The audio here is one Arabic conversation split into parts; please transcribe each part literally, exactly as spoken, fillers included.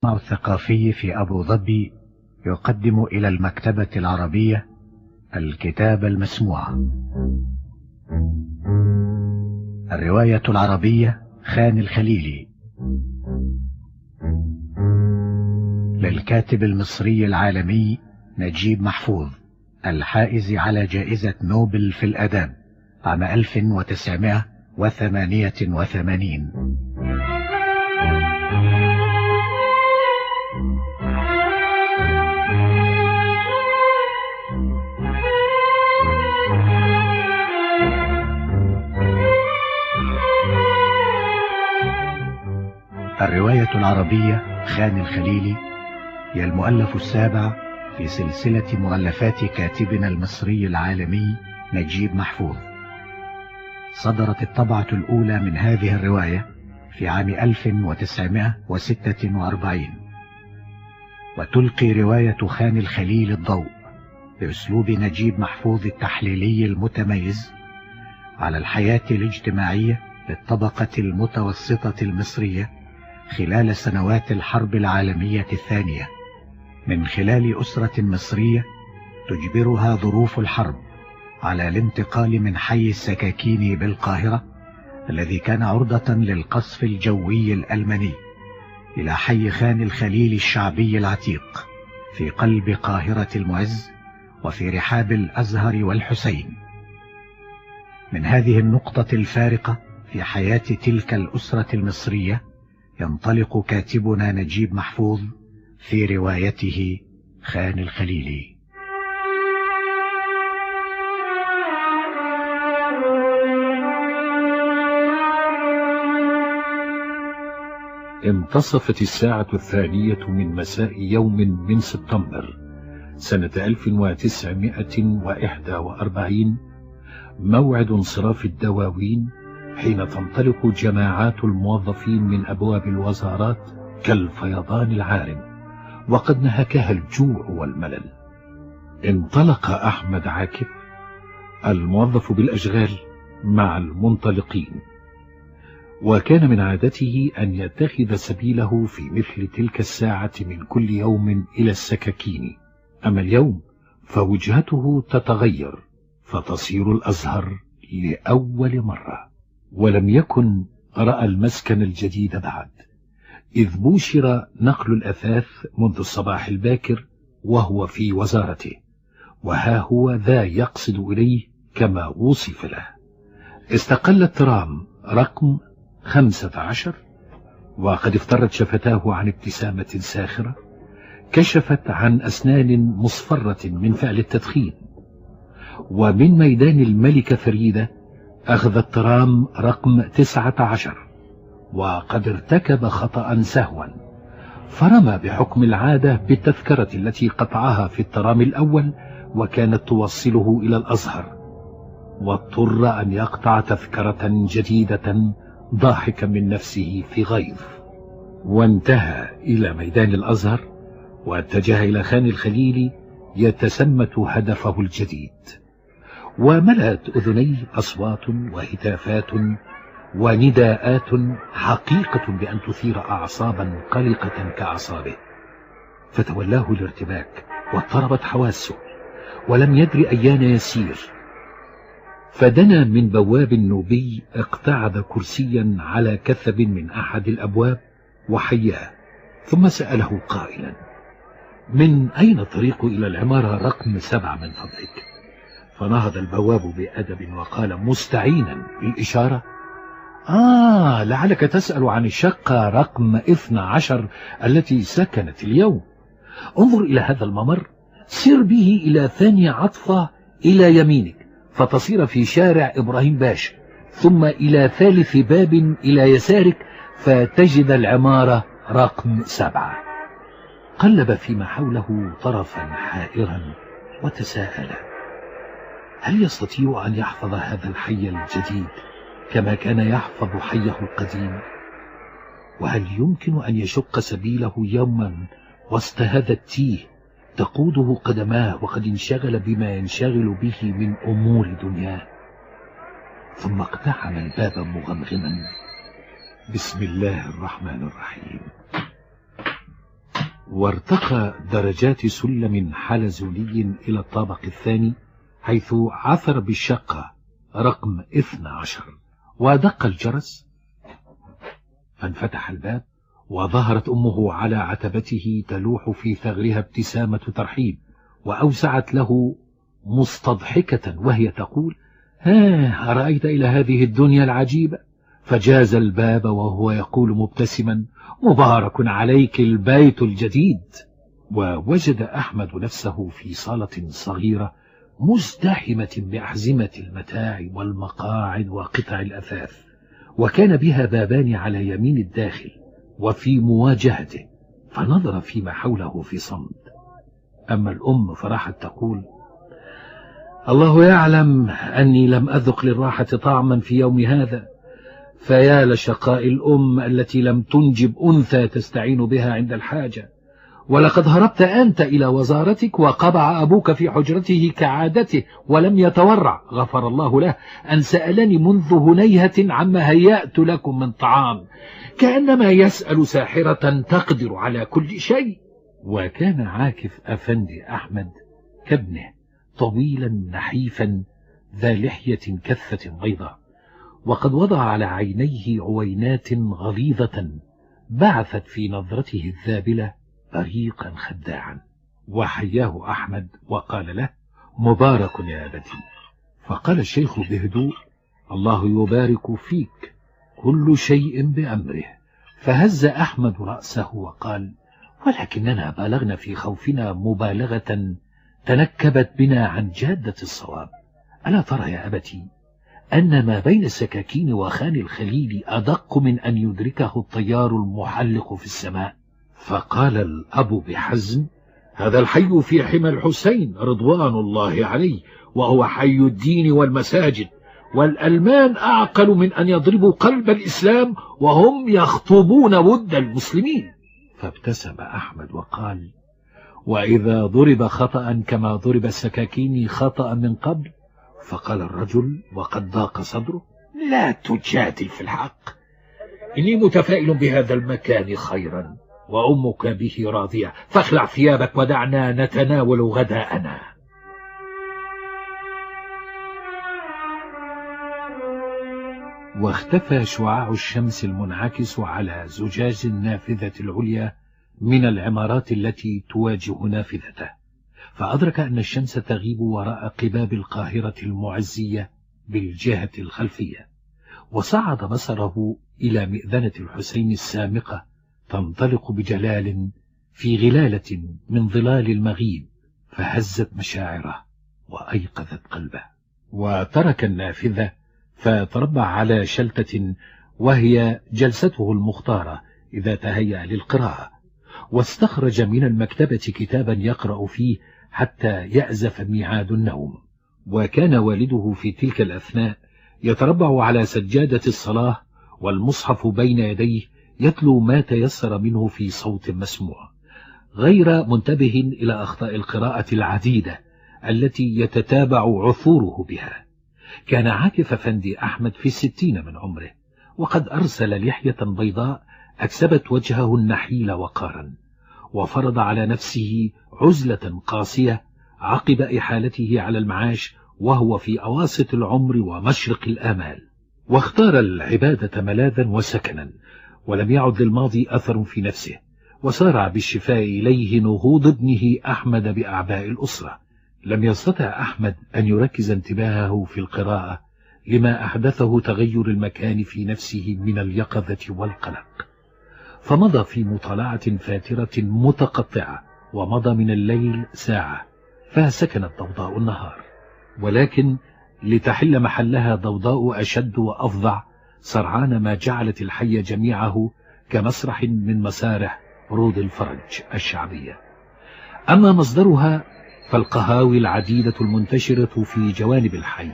الثقافي في أبو ظبي يقدم إلى المكتبة العربية الكتاب المسموع. الرواية العربية خان الخليلي للكاتب المصري العالمي نجيب محفوظ، الحائز على جائزة نوبل في الآداب عام ألف وتسعمائة وثمانية وثمانين. الرواية العربية خان الخليلي هي المؤلف السابع في سلسلة مؤلفات كاتبنا المصري العالمي نجيب محفوظ. صدرت الطبعة الأولى من هذه الرواية في عام ألف وتسعمائة وستة وأربعين، وتلقي رواية خان الخليل الضوء بأسلوب نجيب محفوظ التحليلي المتميز على الحياة الاجتماعية للطبقة المتوسطة المصرية خلال سنوات الحرب العالمية الثانية، من خلال أسرة مصرية تجبرها ظروف الحرب على الانتقال من حي السكاكين بالقاهرة الذي كان عرضة للقصف الجوي الألماني إلى حي خان الخليل الشعبي العتيق في قلب قاهرة المعز وفي رحاب الأزهر والحسين. من هذه النقطة الفارقة في حياة تلك الأسرة المصرية ينطلق كاتبنا نجيب محفوظ في روايته خان الخليلي. انتصفت الساعة الثانية من مساء يوم من سبتمبر سنة ألف وتسعمائة وإحدى وأربعين، موعد انصراف الدواوين، حين تنطلق جماعات الموظفين من أبواب الوزارات كالفيضان العارم وقد نهكها الجوع والملل. انطلق أحمد عاكف الموظف بالأشغال مع المنطلقين، وكان من عادته أن يتخذ سبيله في مثل تلك الساعة من كل يوم إلى السكاكين، أما اليوم فوجهته تتغير فتصير الأزهر لأول مرة، ولم يكن رأى المسكن الجديد بعد، إذ بوشر نقل الأثاث منذ الصباح الباكر وهو في وزارته، وها هو ذا يقصد إليه كما وصف له. استقل الترام رقم خمسة عشر وقد افترت شفتاه عن ابتسامة ساخرة كشفت عن أسنان مصفرة من فعل التدخين. ومن ميدان الملكة فريدة أخذ الترام رقم تسعة عشر وقد ارتكب خطأ سهوا، فرمى بحكم العادة بالتذكرة التي قطعها في الترام الأول وكانت توصله إلى الأزهر، واضطر أن يقطع تذكرة جديدة ضاحكا من نفسه في غيظ، وانتهى إلى ميدان الأزهر واتجه إلى خان الخليل يتسمت هدفه الجديد. وملأت أذنيه أصوات وهتافات ونداءات حقيقة بأن تثير أعصابا قلقة كأعصابه، فتولاه الارتباك واضطربت حواسه ولم يدر أيان يسير، فدنا من بواب نوبي اقتعد كرسيا على كثب من أحد الأبواب وحياه، ثم سأله قائلا: من أين الطريق إلى العمارة رقم سبعة من فضلك؟ فنهض البواب بأدب وقال مستعينا بالإشارة: آه لعلك تسأل عن الشقة رقم اثنى عشر التي سكنت اليوم. انظر إلى هذا الممر، سر به إلى ثاني عطفة إلى يمينك فتصير في شارع إبراهيم باشا، ثم إلى ثالث باب إلى يسارك فتجد العمارة رقم سبعة. قلب فيما حوله طرفا حائرا وتساءل: هل يستطيع أن يحفظ هذا الحي الجديد كما كان يحفظ حيه القديم؟ وهل يمكن أن يشق سبيله يوما وسط هذا التيه تقوده قدماه وقد انشغل بما ينشغل به من أمور دنياه؟ ثم اقتحم الباب مغمغما: بسم الله الرحمن الرحيم. وارتقى درجات سلم حلزوني إلى الطابق الثاني، حيث عثر بالشقة رقم اثنى عشر، ودق الجرس فانفتح الباب، وظهرت أمه على عتبته تلوح في ثغرها ابتسامة ترحيب، وأوسعت له مستضحكة وهي تقول: ها أرأيت إلى هذه الدنيا العجيبة؟ فجاز الباب وهو يقول مبتسما: مبارك عليك البيت الجديد. ووجد أحمد نفسه في صالة صغيرة مزدحمة بأحزمة المتاع والمقاعد وقطع الأثاث، وكان بها بابان على يمين الداخل وفي مواجهته، فنظر فيما حوله في صمت. أما الأم فراحت تقول: الله يعلم أني لم أذق للراحة طعما في يوم هذا، فيا لشقاء الأم التي لم تنجب أنثى تستعين بها عند الحاجة. ولقد هربت أنت إلى وزارتك، وقبع أبوك في حجرته كعادته ولم يتورع، غفر الله له، أن سألني منذ هنيهة عما هيأت لكم من طعام، كأنما يسأل ساحرة تقدر على كل شيء. وكان عاكف أفندي أحمد كابنه، طويلا نحيفا ذا لحية كثة بيضاء، وقد وضع على عينيه عوينات غليظة بعثت في نظرته الذابلة بريقا خداعا. وحياه أحمد وقال له: مبارك يا أبتي. فقال الشيخ بهدوء: الله يبارك فيك، كل شيء بأمره. فهز أحمد رأسه وقال: ولكننا بالغنا في خوفنا مبالغة تنكبت بنا عن جادة الصواب. ألا ترى يا أبتي أن ما بين السكاكين وخان الخليل أدق من أن يدركه الطيار المحلق في السماء؟ فقال الأب بحزم: هذا الحي في حمى الحسين رضوان الله عليه، وهو حي الدين والمساجد، والألمان أعقل من أن يضربوا قلب الإسلام وهم يخطبون ود المسلمين. فابتسم أحمد وقال: وإذا ضرب خطأ كما ضرب السكاكين خطأ من قبل؟ فقال الرجل وقد ضاق صدره: لا تجادل في الحق، إني متفائل بهذا المكان خيرا، وأمك به راضية، فاخلع ثيابك ودعنا نتناول غداءنا. واختفى شعاع الشمس المنعكس على زجاج النافذة العليا من العمارات التي تواجه نافذته، فأدرك أن الشمس تغيب وراء قباب القاهرة المعزية بالجهة الخلفية، وصعد بصره إلى مئذنة الحسين السامقة تنطلق بجلال في غلالة من ظلال المغيب، فهزت مشاعره وأيقظت قلبه، وترك النافذة فتربع على شلتة وهي جلسته المختارة إذا تهيأ للقراءة، واستخرج من المكتبة كتابا يقرأ فيه حتى يأزف ميعاد النوم. وكان والده في تلك الأثناء يتربع على سجادة الصلاة والمصحف بين يديه يتلو ما تيسر منه في صوت مسموع، غير منتبه إلى أخطاء القراءة العديدة التي يتتابع عثوره بها. كان عاكف أفندي أحمد في الستين من عمره، وقد أرسل لحية بيضاء أكسبت وجهه النحيل وقارا، وفرض على نفسه عزلة قاسية عقب إحالته على المعاش وهو في أواسط العمر ومشرق الآمال، واختار العبادة ملاذا وسكنا، ولم يعد للماضي أثر في نفسه، وسارع بالشفاء إليه نهوض ابنه أحمد بأعباء الأسرة. لم يستطع أحمد أن يركز انتباهه في القراءة لما أحدثه تغير المكان في نفسه من اليقظة والقلق، فمضى في مطالعة فاترة متقطعة، ومضى من الليل ساعة، فسكنت ضوضاء النهار، ولكن لتحل محلها ضوضاء أشد وأفظع سرعان ما جعلت الحي جميعه كمسرح من مسارح عروض الفرج الشعبية. أما مصدرها فالقهاوي العديدة المنتشرة في جوانب الحي.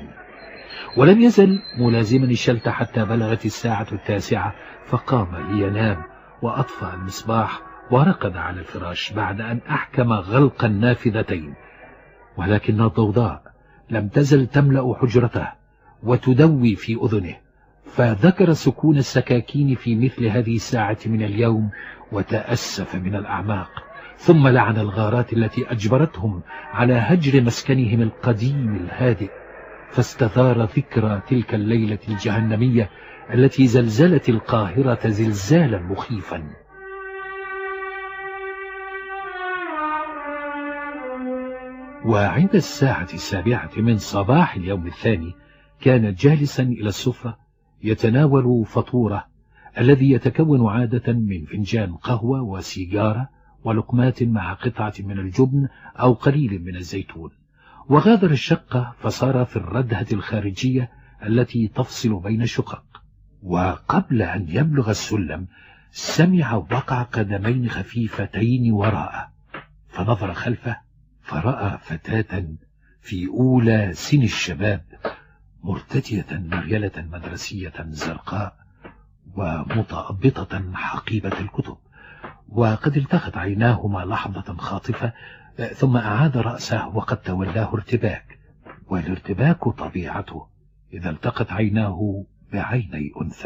ولم يزل ملازما الشلت حتى بلغت الساعة التاسعة، فقام لينام وأطفأ المصباح ورقد على الفراش بعد أن أحكم غلق النافذتين، ولكن الضوضاء لم تزل تملأ حجرته وتدوي في أذنه، فذكر سكون السكاكين في مثل هذه الساعة من اليوم وتأسف من الأعماق، ثم لعن الغارات التي أجبرتهم على هجر مسكنهم القديم الهادئ، فاستثار ذكرى تلك الليلة الجهنمية التي زلزلت القاهرة زلزالا مخيفا. وعند الساعة السابعة من صباح اليوم الثاني كان جالسا إلى السفرة يتناول فطوره الذي يتكون عادة من فنجان قهوة وسيجارة ولقمات مع قطعة من الجبن أو قليل من الزيتون، وغادر الشقة فصار في الردهة الخارجية التي تفصل بين الشقق. وقبل أن يبلغ السلم سمع وقع قدمين خفيفتين وراءه، فنظر خلفه فرأى فتاة في أولى سن الشباب مرتدية مريلة مدرسية زرقاء ومتأبطة حقيبة الكتب، وقد التقت عيناهما لحظة خاطفة ثم أعاد رأسه وقد تولاه ارتباك، والارتباك طبيعته إذا التقت عيناه بعيني أنثى.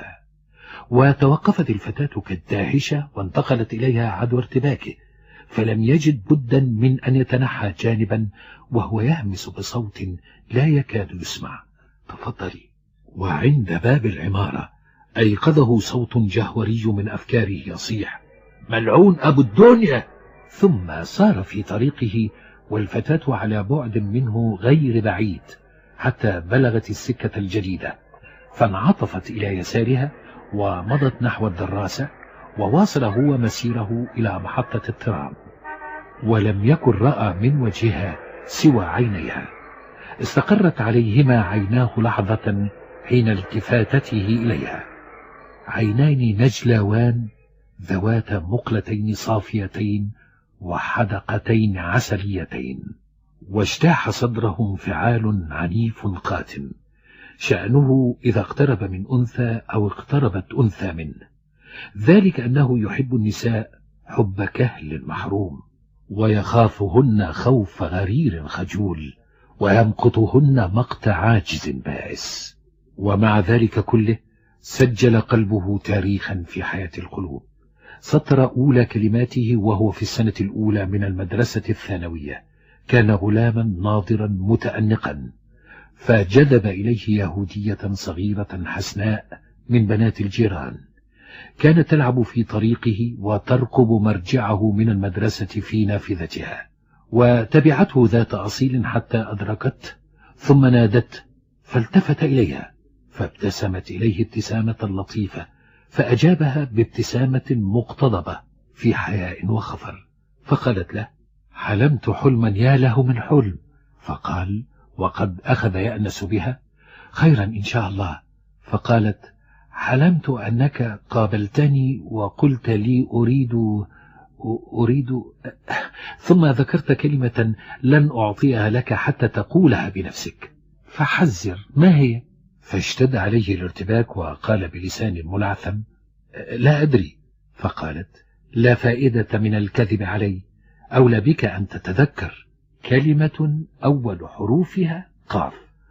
وتوقفت الفتاة كالداهشة وانتقلت إليها عدو ارتباكه، فلم يجد بدا من أن يتنحى جانبا وهو يهمس بصوت لا يكاد يسمع: تفضلي. وعند باب العمارة أيقظه صوت جهوري من أفكاره يصيح: ملعون أبو الدنيا! ثم صار في طريقه والفتاة على بعد منه غير بعيد حتى بلغت السكة الجديدة، فانعطفت إلى يسارها ومضت نحو الدراسة، وواصل هو مسيره إلى محطة الترام، ولم يكن رأى من وجهها سوى عينيها. استقرت عليهما عيناه لحظة حين التفاتته إليها، عينين نجلاوان ذوات مقلتين صافيتين وحدقتين عسليتين، واجتاح صدره انفعال عنيف قاتم، شأنه إذا اقترب من أنثى أو اقتربت أنثى منه، ذلك أنه يحب النساء حب كهل محروم، ويخافهن خوف غرير خجول، ويمقتهن مقت عاجز بائس. ومع ذلك كله سجل قلبه تاريخا في حياة القلوب. سطر أولى كلماته وهو في السنة الأولى من المدرسة الثانوية، كان غلاما ناضرا متأنقا، فجذب إليه يهودية صغيرة حسناء من بنات الجيران، كانت تلعب في طريقه وترقب مرجعه من المدرسة في نافذتها، وتبعته ذات أصيل حتى أدركته ثم نادته، فالتفت إليها فابتسمت إليه ابتسامة لطيفة، فأجابها بابتسامة مقتضبة في حياء وخفر، فقالت له: حلمت حلما يا له من حلم. فقال وقد أخذ يأنس بها: خيرا إن شاء الله. فقالت: حلمت أنك قابلتني وقلت لي أريد أريد ثم ذكرت كلمة لن أعطيها لك حتى تقولها بنفسك، فحذر ما هي؟ فاشتد عليه الارتباك وقال بلسان ملعثم: لا أدري. فقالت: لا فائدة من الكذب علي، أولى بك أن تتذكر كلمة أول حروفها قاف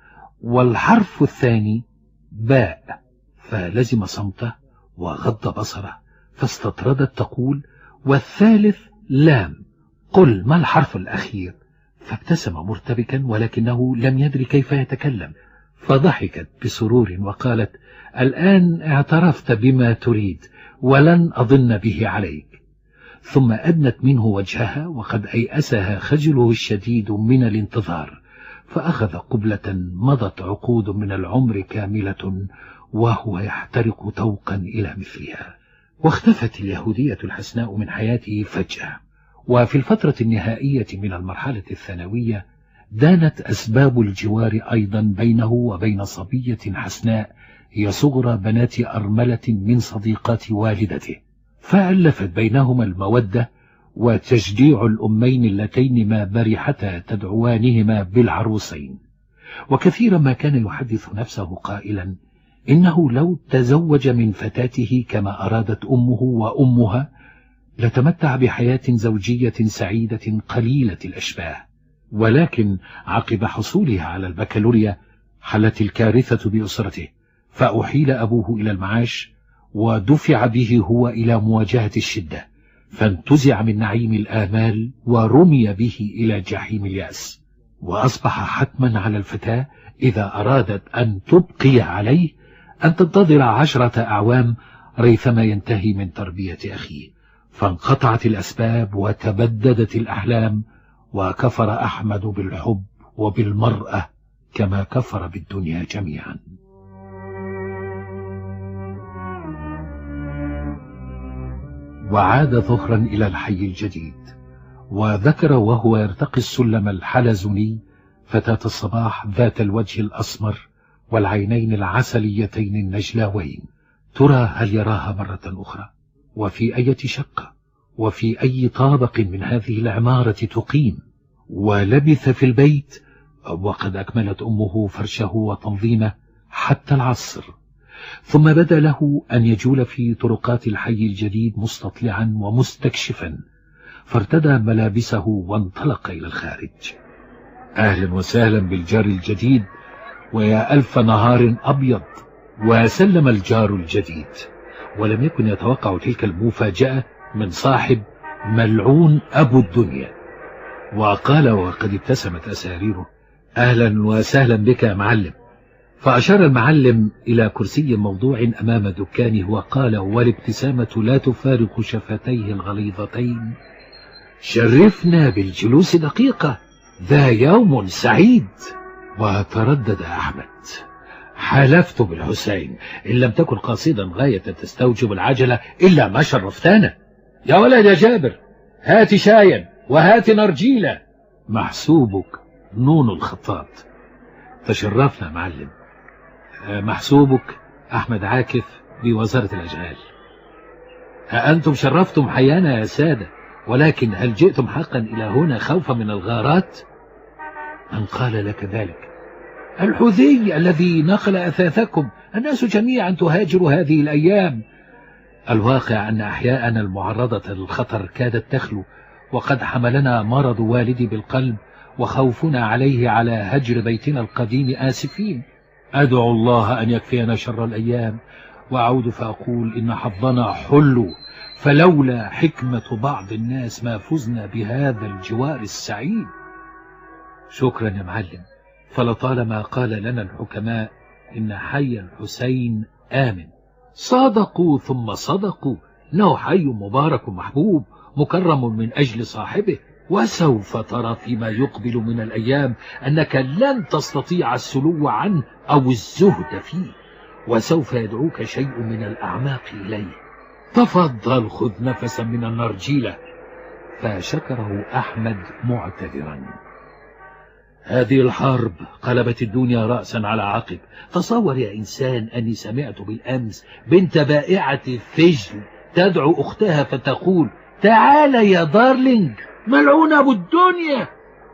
والحرف الثاني باء. فلزم صمته وغض بصره، فاستطردت تقول: والثالث لام، قل ما الحرف الأخير؟ فابتسم مرتبكا ولكنه لم يدري كيف يتكلم، فضحكت بسرور وقالت: الآن اعترفت بما تريد ولن أظن به عليك. ثم أدنت منه وجهها وقد أيأسها خجله الشديد من الانتظار، فأخذ قبلة مضت عقود من العمر كاملة وهو يحترق توقا إلى مثلها. واختفت اليهودية الحسناء من حياته فجأة. وفي الفترة النهائية من المرحلة الثانوية دانت أسباب الجوار أيضا بينه وبين صبية حسناء هي صغرى بنات أرملة من صديقات والدته، فألفت بينهما المودة وتشجيع الأمين اللتين ما برحتا تدعوانهما بالعروسين. وكثيرا ما كان يحدث نفسه قائلا إنه لو تزوج من فتاته كما أرادت أمه وأمها لتمتع بحياة زوجية سعيدة قليلة الأشباه. ولكن عقب حصولها على البكالوريا حلت الكارثة بأسرته، فأحيل أبوه إلى المعاش ودفع به هو إلى مواجهة الشدة، فانتزع من نعيم الآمال ورمي به إلى جحيم اليأس. وأصبح حتما على الفتاة إذا أرادت أن تبقي عليه أن تنتظر عشرة أعوام ريثما ينتهي من تربية أخيه. فانقطعت الأسباب وتبددت الأحلام، وكفر أحمد بالحب وبالمرأة كما كفر بالدنيا جميعا. وعاد ظهرا إلى الحي الجديد، وذكر وهو يرتقي السلم الحلزوني فتاة الصباح ذات الوجه الأسمر والعينين العسليتين النجلاوين. ترى هل يراها مرة أخرى؟ وفي أي شقة؟ وفي أي طابق من هذه العمارة تقيم؟ ولبث في البيت وقد أكملت أمه فرشه وتنظيمه حتى العصر، ثم بدا له أن يجول في طرقات الحي الجديد مستطلعا ومستكشفا، فارتدى ملابسه وانطلق إلى الخارج. أهلا وسهلا بالجار الجديد، ويا ألف نهار أبيض. وسلم الجار الجديد، ولم يكن يتوقع تلك المفاجأة من صاحب ملعون أبو الدنيا، وقال وقد ابتسمت أساريره: أهلا وسهلا بك يا معلم. فأشار المعلم إلى كرسي موضوع أمام دكانه وقال والابتسامة لا تفارق شفتيه الغليظتين: شرفنا بالجلوس دقيقة، ذا يوم سعيد. وتردد أحمد: حلفت بالحسين إن لم تكن قاصدا غاية تستوجب العجلة إلا ما شرفتانا. يا ولد يا جابر، هات شايا وهات نرجيلة. محسوبك نون الخطاط. تشرفنا معلم. محسوبك أحمد عاكف بوزارة الأشغال. أنتم شرفتم حيانا يا سادة، ولكن هل جئتم حقا إلى هنا خوفا من الغارات؟ من قال لك ذلك؟ الحذي الذي نقل أثاثكم. الناس جميعا تهاجر هذه الأيام. الواقع أن أحياءنا المعرضة للخطر كادت تخلو، وقد حملنا مرض والدي بالقلب وخوفنا عليه على هجر بيتنا القديم آسفين. أدعو الله أن يكفينا شر الأيام، وأعود فأقول إن حظنا حلو، فلولا حكمة بعض الناس ما فزنا بهذا الجوار السعيد. شكرا يا معلم، فلطالما قال لنا الحكماء إن حي الحسين آمن. صادقوا ثم صدقوا، إنه حي مبارك محبوب مكرم من أجل صاحبه، وسوف ترى فيما يقبل من الأيام أنك لن تستطيع السلو عنه أو الزهد فيه، وسوف يدعوك شيء من الأعماق إليه. تفضل خذ نفسا من النرجيلة. فشكره أحمد معتذرا. هذه الحرب قلبت الدنيا رأسا على عقب. تصور يا إنسان أني سمعت بالأمس بنت بائعة الفجل تدعو أختها فتقول: تعال يا دارلينج، ملعون أبو الدنيا.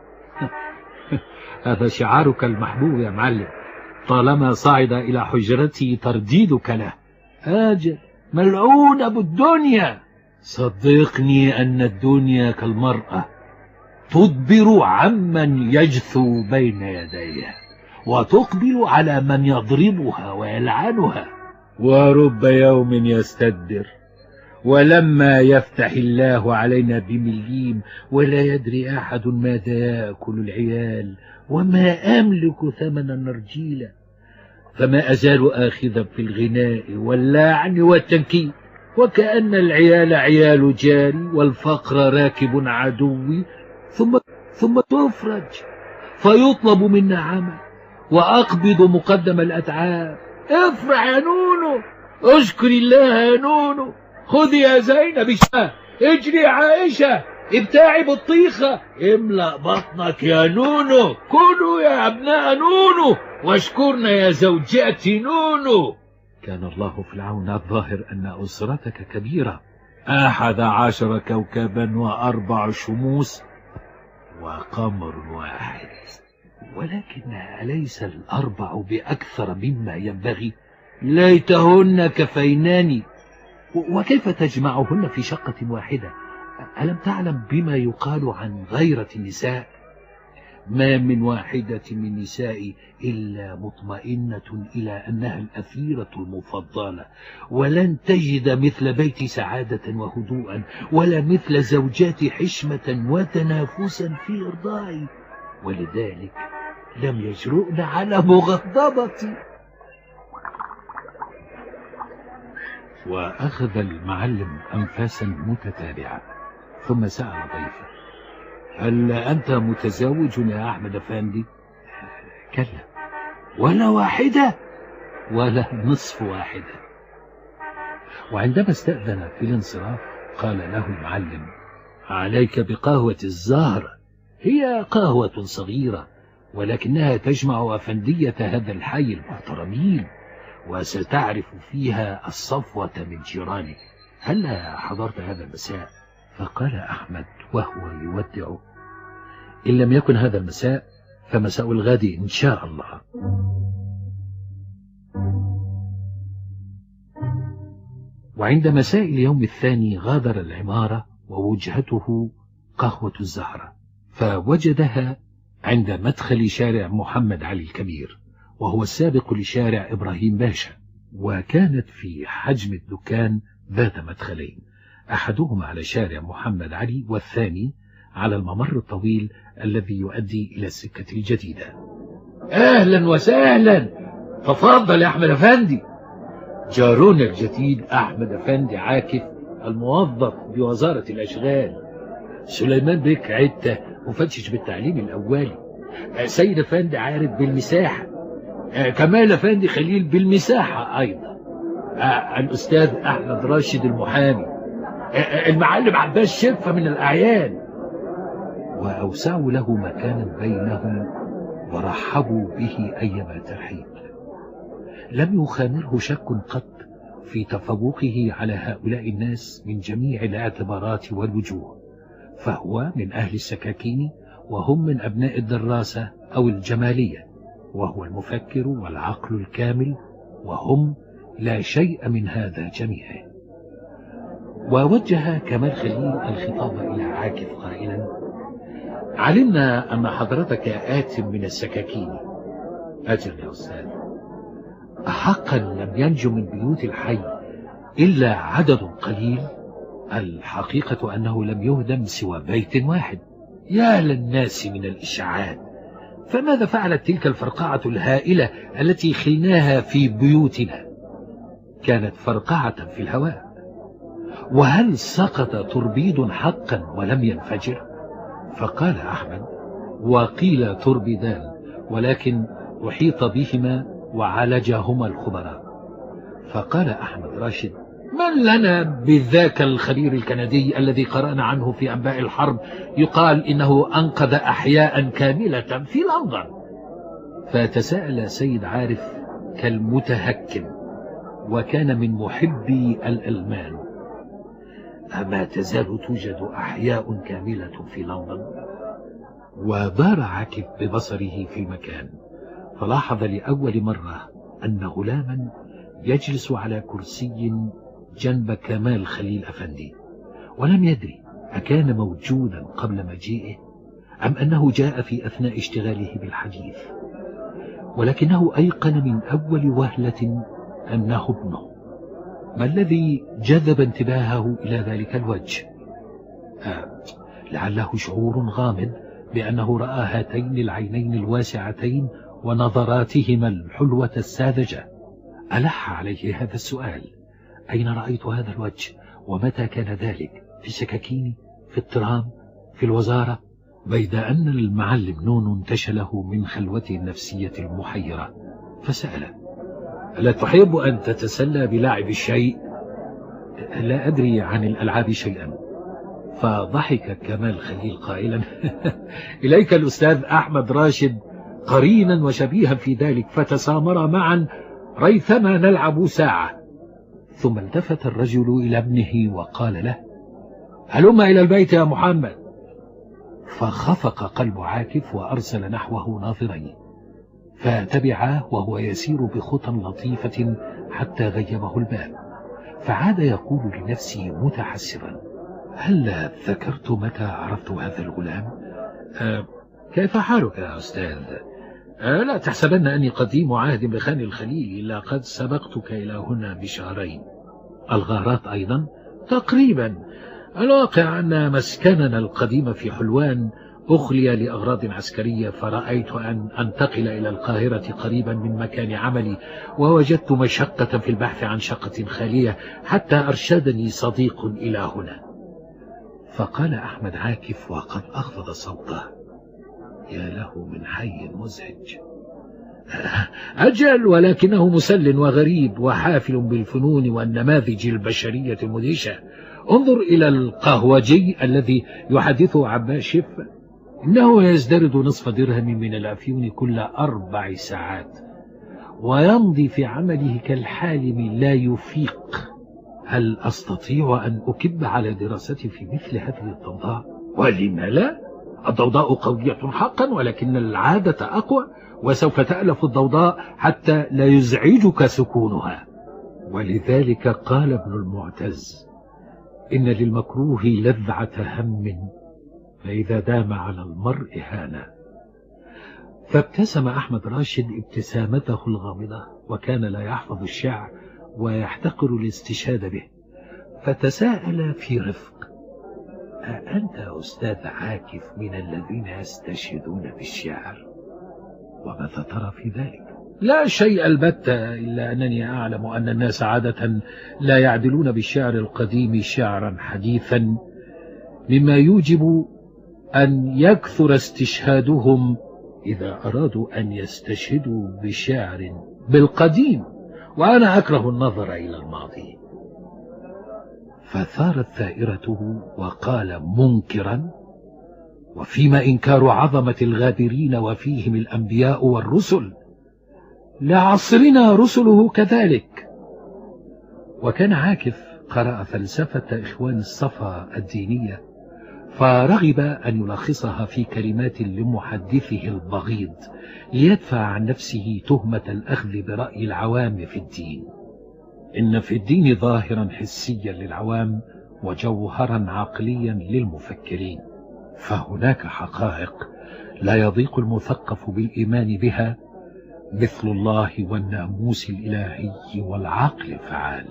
هذا شعارك المحبوب يا معلم، طالما صعد إلى حجرتي ترديدك له. أجل، ملعون أبو الدنيا. صدقني أن الدنيا كالمرأة، تدبر عمن يجثو بين يديها وتقبل على من يضربها ويلعنها. ورب يوم يستدبر، ولما يفتح الله علينا بمليم ولا يدري أحد ماذا يأكل العيال، وما أملك ثمن النرجيلة، فما أزال آخذا في الغناء واللعن والتنكيل، وكأن العيال عيال جاري والفقر راكب عدوي. ثم ثم تفرج فيطلب منا عمل، وأقبض مقدم الأتعاب. افرح يا نونو، اشكر الله يا نونو، خذ يا زينب شاه، اجري يا عائشة، ابتاعي بطيخة، املأ بطنك يا نونو، كلوا يا أبناء نونو، واشكرنا يا زوجاتي نونو. كان الله في العون. الظاهر أن أسرتك كبيرة، أحد عشر كوكبا وأربع شموس وقمر واحد، ولكن أليس الأربع بأكثر مما ينبغي؟ ليتهن كفيناني. وكيف تجمعهن في شقة واحدة؟ ألم تعلم بما يقال عن غيرة النساء؟ ما من واحدة من نسائي إلا مطمئنة إلى أنها الأثيرة المفضلة، ولن تجد مثل بيتي سعادة وهدوءا، ولا مثل زوجاتي حشمة وتنافسا في إرضائي، ولذلك لم يجرؤن على مغضبتي. وأخذ المعلم أنفاسا متتابعة، ثم سأل ضيفه: هل أنت متزوج يا أحمد أفندي؟ كلا. ولا واحدة؟ ولا نصف واحدة. وعندما استأذن في الانصراف قال له المعلم: عليك بقهوة الزهرة، هي قهوة صغيرة ولكنها تجمع أفندية هذا الحي المحترمين، وستعرف فيها الصفوة من جيرانك. هل حضرت هذا المساء؟ فقال أحمد وهو يودعه: إن لم يكن هذا المساء فمساء الغد إن شاء الله. وعند مساء اليوم الثاني غادر العمارة ووجهته قهوة الزهرة، فوجدها عند مدخل شارع محمد علي الكبير، وهو السابق لشارع إبراهيم باشا. وكانت في حجم الدكان ذات مدخلين، أحدهما على شارع محمد علي، والثاني على الممر الطويل الذي يؤدي إلى السكة الجديدة. أهلا وسهلا، تفضل يا أحمد أفندي. جارنا الجديد أحمد أفندي عاكف، الموظف بوزارة الأشغال. سليمان بك عدة مفتش بالتعليم الأولي. سيد أفندي عارف بالمساحة. كمال أفندي خليل بالمساحة أيضا. الأستاذ أحمد راشد المحامي. المعلم عباس شفة من الأعيان. وأوسعوا له مكانا بينهم ورحبوا به أيما ترحيب. لم يخامره شك قط في تفوقه على هؤلاء الناس من جميع الاعتبارات والوجوه، فهو من أهل السكاكين وهم من أبناء الدراسة أو الجمالية، وهو المفكر والعقل الكامل وهم لا شيء من هذا جميعا. ووجه كمال خليل الخطاب إلى عاكف قائلا: علمنا أن حضرتك آت من السكاكين. أجل يا أستاذ، حقا لم ينجو من بيوت الحي إلا عدد قليل. الحقيقة أنه لم يهدم سوى بيت واحد. يا للناس من الإشاعات، فماذا فعلت تلك الفرقعة الهائلة التي خلناها في بيوتنا؟ كانت فرقعة في الهواء. وهل سقط تربيد حقا ولم ينفجر؟ فقال أحمد: وقيل تربيدان، ولكن أحيط بهما وعالجهما الخبراء. فقال أحمد راشد: من لنا بذاك الخبير الكندي الذي قرأنا عنه في أنباء الحرب يقال إنه أنقذ أحياء كاملة في لندن؟ فتساءل سيد عارف كالمتهكم، وكان من محبي الألمان: أما تزال توجد أحياء كاملة في لندن؟ ودار عاكف ببصره في المكان، فلاحظ لأول مرة أن غلاما يجلس على كرسي جنب كمال خليل أفندي، ولم يدري أكان موجودا قبل مجيئه أم أنه جاء في أثناء اشتغاله بالحديث. ولكنه أيقن من أول وهلة أنه ابنه. ما الذي جذب انتباهه إلى ذلك الوجه؟ آه لعله شعور غامض بأنه رأى هاتين العينين الواسعتين ونظراتهما الحلوة الساذجة. ألح عليه هذا السؤال: أين رأيت هذا الوجه؟ ومتى كان ذلك؟ في السكاكين؟ في الترام؟ في الوزارة؟ بيد أن المعلم نون انتشله من خلوته النفسية المحيرة، فسأله: ألا تحب أن تتسلى بلعب الشيء؟ لا أدري عن الألعاب شيئا. فضحك كمال خليل قائلا: إليك الأستاذ أحمد راشد قرينا وشبيها في ذلك، فتسامرا معا ريثما نلعب ساعة. ثم التفت الرجل إلى ابنه وقال له: هلم إلى البيت يا محمد. فخفق قلب عاكف وأرسل نحوه ناظرين، فتبعاه وهو يسير بخطى لطيفة حتى غيبه الباب، فعاد يقول لنفسه متحسرا: هل ذكرت متى عرفت هذا الغلام؟ أه كيف حالك يا أستاذ؟ أه لا تحسبن أني قديم عهد بخان الخليل، إلا قد سبقتك إلى هنا بشهرين. الغارات أيضا تقريبا. الواقع أن مسكننا القديم في حلوان أخلي لأغراض عسكرية، فرأيت أن أنتقل إلى القاهرة قريبا من مكان عملي، ووجدت مشقة في البحث عن شقة خالية حتى أرشدني صديق إلى هنا. فقال أحمد عاكف وقد أخفض صوته: يا له من حي مزعج. أجل، ولكنه مسل وغريب وحافل بالفنون والنماذج البشرية المدهشة. انظر إلى القهوجي الذي يحدثه عباس شف، إنه يزدرد نصف درهم من الأفيون كل أربع ساعات، ويمضي في عمله كالحالم لا يفيق. هل أستطيع أن أكب على دراستي في مثل هذه الضوضاء؟ ولم لا؟ الضوضاء قوية حقا، ولكن العادة أقوى، وسوف تألف الضوضاء حتى لا يزعجك سكونها. ولذلك قال ابن المعتز: إن للمكروه لذعة هم، فإذا دام على المرء هانا. فابتسم أحمد راشد ابتسامته الغامضة، وكان لا يحفظ الشعر ويحتقر الاستشهاد به، فتساءل في رفق: أأنت أستاذ عاكف من الذين يستشهدون بالشعر؟ وماذا ترى في ذلك؟ لا شيء البتة، إلا أنني أعلم أن الناس عادة لا يعدلون بالشعر القديم شعرا حديثا، مما يوجب أن يكثر استشهادهم إذا أرادوا أن يستشهدوا بشعر بالقديم، وأنا أكره النظر إلى الماضي. فثارت ثائرته وقال منكرا: وفيما إنكار عظمة الغابرين وفيهم الأنبياء والرسل، لعصرنا رسله كذلك. وكان عاكف قرأ فلسفة إخوان الصفا الدينية، فرغب أن يلخصها في كلمات لمحدثه البغيض ليدفع عن نفسه تهمة الأخذ برأي العوام في الدين. إن في الدين ظاهرا حسيا للعوام وجوهرا عقليا للمفكرين، فهناك حقائق لا يضيق المثقف بالإيمان بها، مثل الله والناموس الإلهي والعقل الفعال.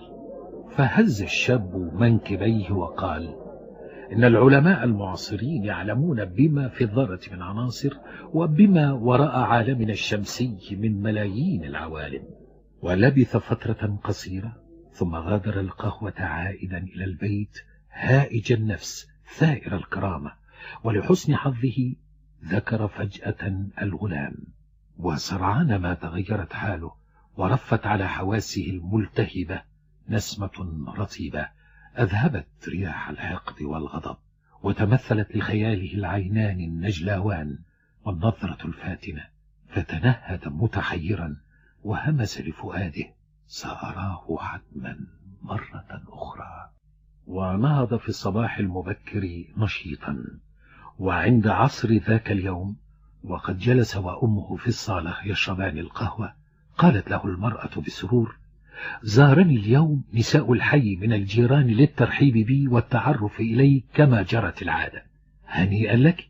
فهز الشاب منكبيه وقال: إن العلماء المعاصرين يعلمون بما في الذرة من عناصر، وبما وراء عالمنا الشمسي من ملايين العوالم. ولبث فترة قصيرة ثم غادر القهوة عائدا إلى البيت هائج النفس ثائر الكرامة، ولحسن حظه ذكر فجأة الغلام، وسرعان ما تغيرت حاله ورفت على حواسه الملتهبة نسمة رطيبة أذهبت رياح الحقد والغضب، وتمثلت لخياله العينان النجلاوان والنظرة الفاتنة، فتنهد متحيرا وهمس لفؤاده: سأراه حتما مرة أخرى. ونهض في الصباح المبكر نشيطا، وعند عصر ذاك اليوم وقد جلس وأمه في الصالة يشربان القهوة، قالت له المرأة بسرور: زارني اليوم نساء الحي من الجيران للترحيب بي والتعرف إلي كما جرت العادة، هنيئا لك.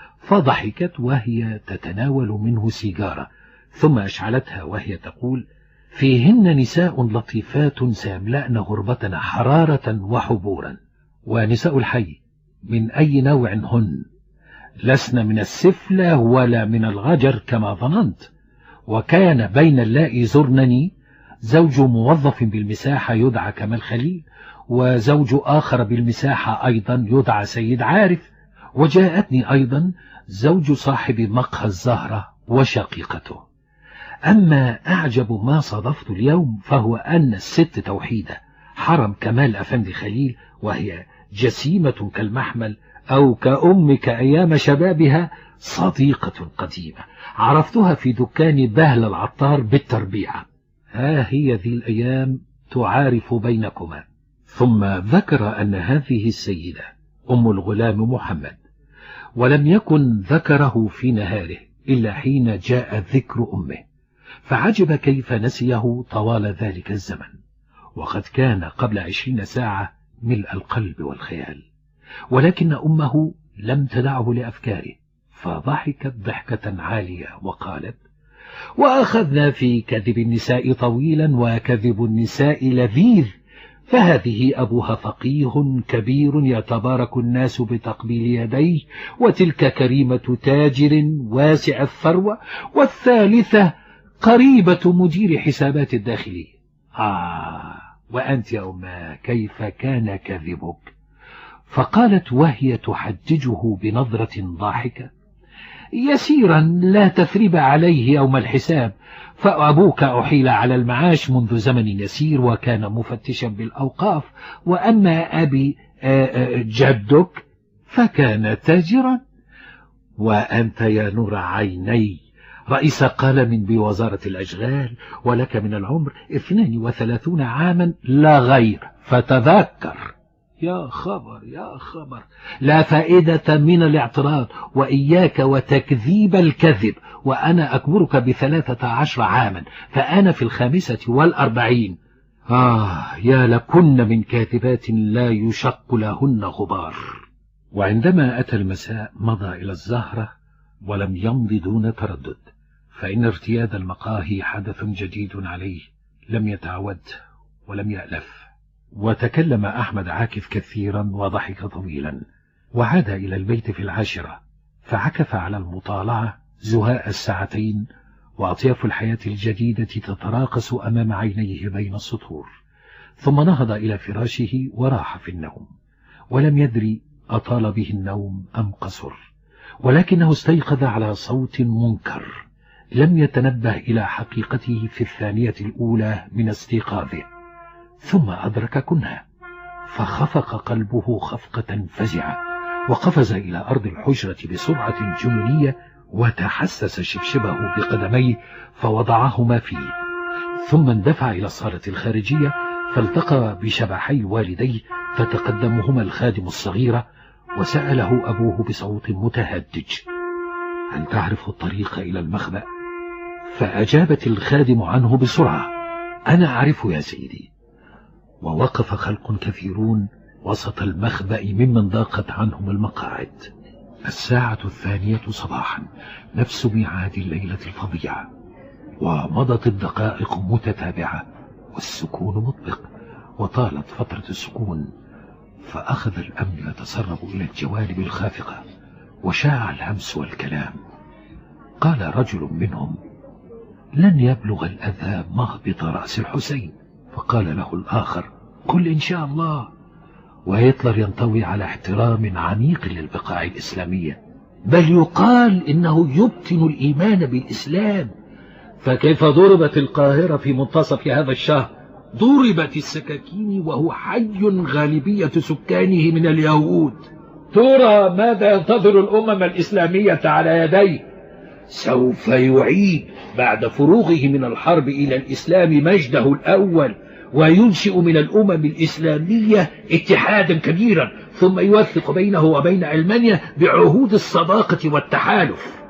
فضحكت وهي تتناول منه سيجارة، ثم أشعلتها وهي تقول: فيهن نساء لطيفات سيملأن غربتنا حرارة وحبورا. ونساء الحي من أي نوع هن؟ لسن من السفلة ولا من الغجر كما ظننت. وكان بين اللائي زرنني زوج موظف بالمساحة يدعى كمال خليل، وزوج آخر بالمساحة أيضا يدعى سيد عارف، وجاءتني أيضا زوج صاحب مقهى الزهرة وشقيقته. أما أعجب ما صادفت اليوم فهو أن الست توحيدة حرم كمال أفندي خليل، وهي جسيمة كالمحمل أو كأمك أيام شبابها، صديقة قديمة عرفتها في دكان بهل العطار بالتربيعة. ها هي ذي الأيام تعارف بينكما. ثم ذكر أن هذه السيدة أم الغلام محمد، ولم يكن ذكره في نهاره إلا حين جاء ذكر أمه، فعجب كيف نسيه طوال ذلك الزمن، وقد كان قبل عشرين ساعة ملء القلب والخيال. ولكن أمه لم تدعه لأفكاره، فضحكت ضحكة عالية وقالت: وأخذنا في كذب النساء طويلا وكذب النساء لذيذ، فهذه أبوها فقيه كبير يتبارك الناس بتقبيل يديه، وتلك كريمة تاجر واسع الثروة، والثالثة قريبة مدير حسابات الداخلية. آه وأنت يا أمه كيف كان كذبك؟ فقالت وهي تحججه بنظرة ضاحكة: يسيرا لا تثريب عليه يوم الحساب، فأبوك أحيل على المعاش منذ زمن يسير وكان مفتشا بالأوقاف، وأما أبي جدك فكان تاجرا. وأنت يا نور عيني رئيس قلم بوزارة الأشغال، ولك من العمر اثنان وثلاثون عاما لا غير، فتذكر. يا خبر يا خبر، لا فائدة من الاعتراض، وإياك وتكذيب الكذب، وأنا أكبرك بثلاثة عشر عاما، فأنا في الخامسة والأربعين. آه يا لكن من كاتبات لا يشق لهن غبار. وعندما أتى المساء مضى إلى الزهرة ولم يمض دون تردد، فإن ارتياد المقاهي حدث جديد عليه، لم يتعود ولم يألف. وتكلم أحمد عاكف كثيرا وضحك طويلا، وعاد إلى البيت في العاشرة، فعكف على المطالعة زهاء الساعتين، وأطياف الحياة الجديدة تتراقص أمام عينيه بين السطور. ثم نهض إلى فراشه وراح في النوم، ولم يدري أطال به النوم أم قصر، ولكنه استيقظ على صوت منكر لم يتنبه إلى حقيقته في الثانية الأولى من استيقاظه، ثم أدرك كنها، فخفق قلبه خفقة فزعة، وقفز إلى أرض الحجرة بسرعة جنونية، وتحسس شبشبه بقدميه فوضعهما فيه، ثم اندفع إلى الصالة الخارجية، فالتقى بشبحي والديه، فتقدمهما الخادم الصغيرة، وسأله أبوه بصوت متهدج: هل تعرف الطريق إلى المخبأ؟ فأجابت الخادم عنه بسرعة: أنا أعرف يا سيدي. ووقف خلق كثيرون وسط المخبأ ممن ضاقت عنهم المقاعد. الساعة الثانية صباحا، نفس ميعاد الليلة الفظيعة، ومضت الدقائق متتابعة والسكون مطبق، وطالت فترة السكون، فأخذ الأمن يتسرب إلى الجوانب الخافقة، وشاع الهمس والكلام. قال رجل منهم: لن يبلغ الأذى مهبط رأس الحسين. فقال له الآخر: قل إن شاء الله. وهتلر ينطوي على احترام عميق للبقاع الإسلامية، بل يقال إنه يبطن الإيمان بالإسلام. فكيف ضربت القاهرة في منتصف هذا الشهر؟ ضربت السكاكين وهو حي، غالبية سكانه من اليهود. ترى ماذا ينتظر الأمم الإسلامية على يديه؟ سوف يعيد بعد فروغه من الحرب إلى الإسلام مجده الأول، وينشئ من الأمم الإسلامية اتحادا كبيرا، ثم يوثق بينه وبين ألمانيا بعهود الصداقة والتحالف.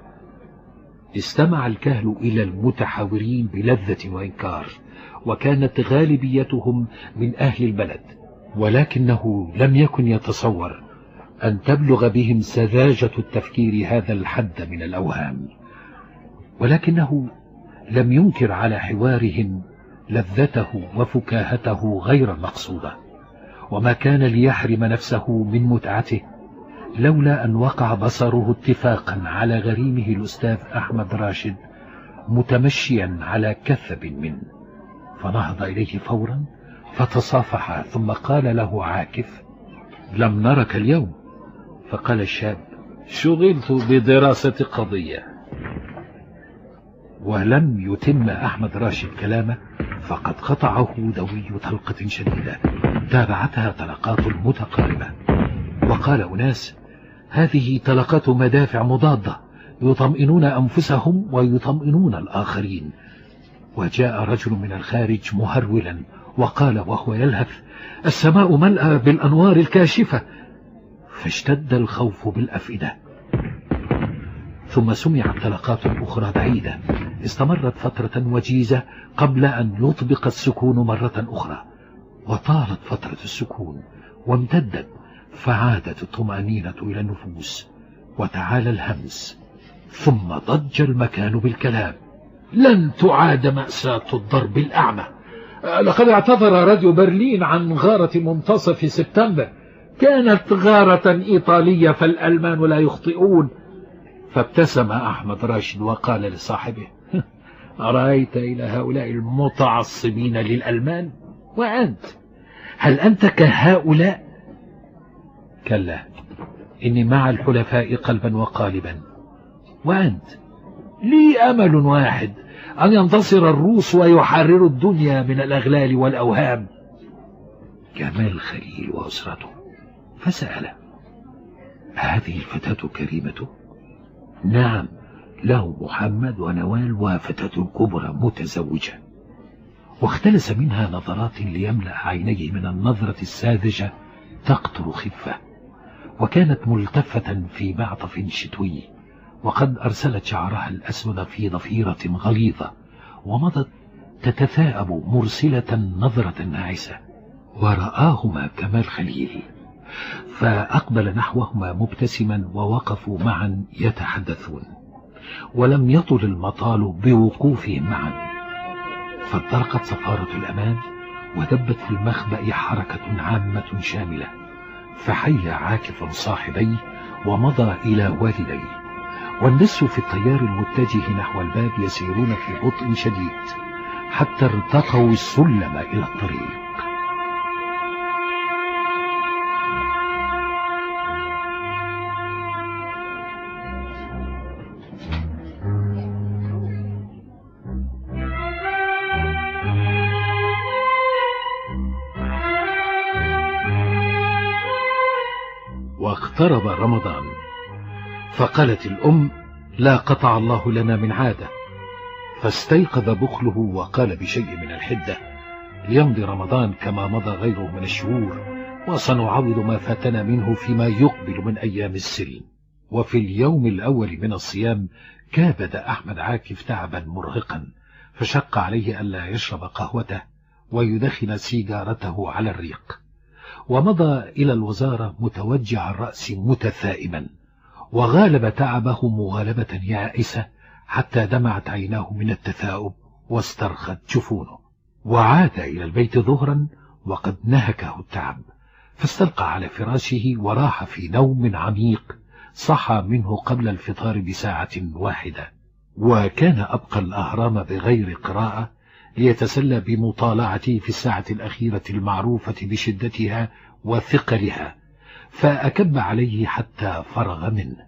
استمع الكهل إلى المتحاورين بلذة وإنكار، وكانت غالبيتهم من أهل البلد، ولكنه لم يكن يتصور أن تبلغ بهم سذاجة التفكير هذا الحد من الأوهام، ولكنه لم ينكر على حوارهم لذته وفكاهته غير المقصودة، وما كان ليحرم نفسه من متعته لولا أن وقع بصره اتفاقا على غريمه الأستاذ أحمد راشد متمشيا على كثب منه. فنهض إليه فورا فتصافحا، ثم قال له عاكف: لم نرك اليوم. فقال الشاب: شغلت بدراسة قضية. ولم يتم أحمد راشد كلامه، فقد قطعه دوي طلقة شديدة تابعتها طلقات متقاربة، وقال أناس: هذه طلقات مدافع مضادة يطمئنون أنفسهم ويطمئنون الآخرين. وجاء رجل من الخارج مهرولا وقال وهو يلهث: السماء ملأى بالأنوار الكاشفة. فاشتد الخوف بالأفئدة، ثم سمعت طلقات أخرى بعيدة استمرت فترة وجيزة قبل أن يطبق السكون مرة أخرى، وطالت فترة السكون وامتدت، فعادت الطمأنينة إلى النفوس، وتعالى الهمس، ثم ضج المكان بالكلام. لن تعاد مأساة الضرب الأعمى. لقد اعتذر راديو برلين عن غارة منتصف سبتمبر، كانت غارة إيطالية فالألمان لا يخطئون. فابتسم أحمد راشد وقال لصاحبه: أرأيت إلى هؤلاء المتعصبين للألمان؟ وأنت هل أنت كهؤلاء؟ كلا، إني مع الحلفاء قلبا وقالبا. وأنت؟ لي أمل واحد، أن ينتصر الروس ويحرروا الدنيا من الأغلال والأوهام. كمال خليل وأسرته، فسأله: هذه الفتاة كريمة؟ نعم، له محمد ونوال وفتاة كبرى متزوجة. واختلس منها نظرات ليملأ عينيه من النظرة الساذجة تقطر خفة، وكانت ملتفة في معطف شتوي، وقد أرسلت شعرها الأسود في ضفيرة غليظة، ومضت تتثاءب مرسلة نظرة ناعسة. ورآهما كمال خليل، فأقبل نحوهما مبتسما، ووقفوا معا يتحدثون، ولم يطل المطال بوقوفهم معا. فانطلقت صفارة الأمان، ودبت في المخبأ حركة عامة شاملة، فحيا عاكف صاحبيه ومضى إلى والديه، والناس في التيار المتجه نحو الباب يسيرون في بطء شديد حتى ارتقوا السلم إلى الطريق. واقترب رمضان، فقالت الأم: لا قطع الله لنا من عادة. فاستيقظ بخله وقال بشيء من الحدة: ليمضي رمضان كما مضى غيره من الشهور، وسنعوض ما فاتنا منه فيما يقبل من أيام السلم. وفي اليوم الأول من الصيام كابد أحمد عاكف تعبا مرهقا، فشق عليه ألا يشرب قهوته ويدخن سيجارته على الريق، ومضى إلى الوزارة متوجع الرأس متثائما، وغالب تعبه مغالبة يائسة حتى دمعت عيناه من التثاؤب واسترخت جفونه. وعاد إلى البيت ظهرا وقد نهكه التعب، فاستلقى على فراشه وراح في نوم عميق صحى منه قبل الفطار بساعة واحدة. وكان أبقى الأهرام بغير قراءة ليتسلى بمطالعته في الساعة الأخيرة المعروفة بشدتها وثقلها، فأكب عليه حتى فرغ منه،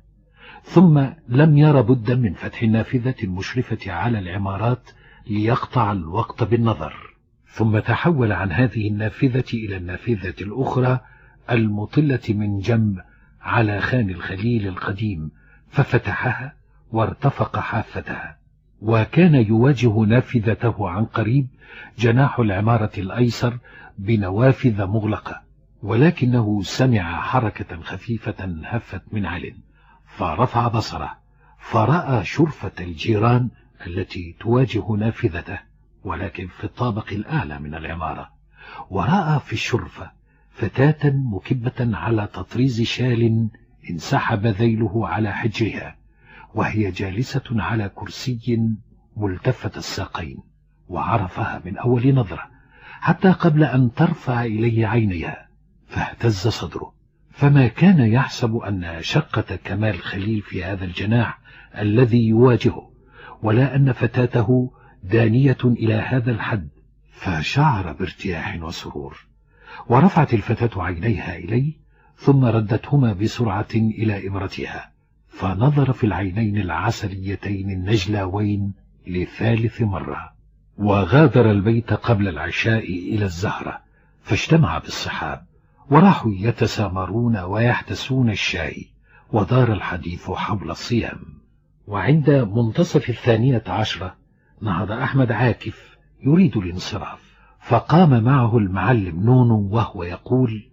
ثم لم ير بد من فتح النافذة المشرفة على العمارات ليقطع الوقت بالنظر، ثم تحول عن هذه النافذة إلى النافذة الأخرى المطلة من جنب على خان الخليل القديم، ففتحها وارتفق حافتها. وكان يواجه نافذته عن قريب جناح العمارة الأيسر بنوافذ مغلقة، ولكنه سمع حركة خفيفة هفت من علٍ، فرفع بصره فرأى شرفة الجيران التي تواجه نافذته، ولكن في الطابق الأعلى من العمارة. ورأى في الشرفة فتاة مكبة على تطريز شال انسحب ذيله على حجرها، وهي جالسة على كرسي ملتفة الساقين، وعرفها من أول نظرة حتى قبل أن ترفع إليه عينيها، فاهتز صدره، فما كان يحسب أن شقة كمال خليل في هذا الجناح الذي يواجهه، ولا أن فتاته دانية إلى هذا الحد، فشعر بارتياح وسرور. ورفعت الفتاة عينيها إليه، ثم ردتهما بسرعة إلى إبرتها، فنظر في العينين العسليتين النجلاوين لثالث مرة. وغادر البيت قبل العشاء إلى الزهرة، فاجتمع بالصحاب وراحوا يتسامرون ويحتسون الشاي، ودار الحديث حول الصيام. وعند منتصف الثانية عشرة نهض أحمد عاكف يريد الانصراف، فقام معه المعلم نونو وهو يقول: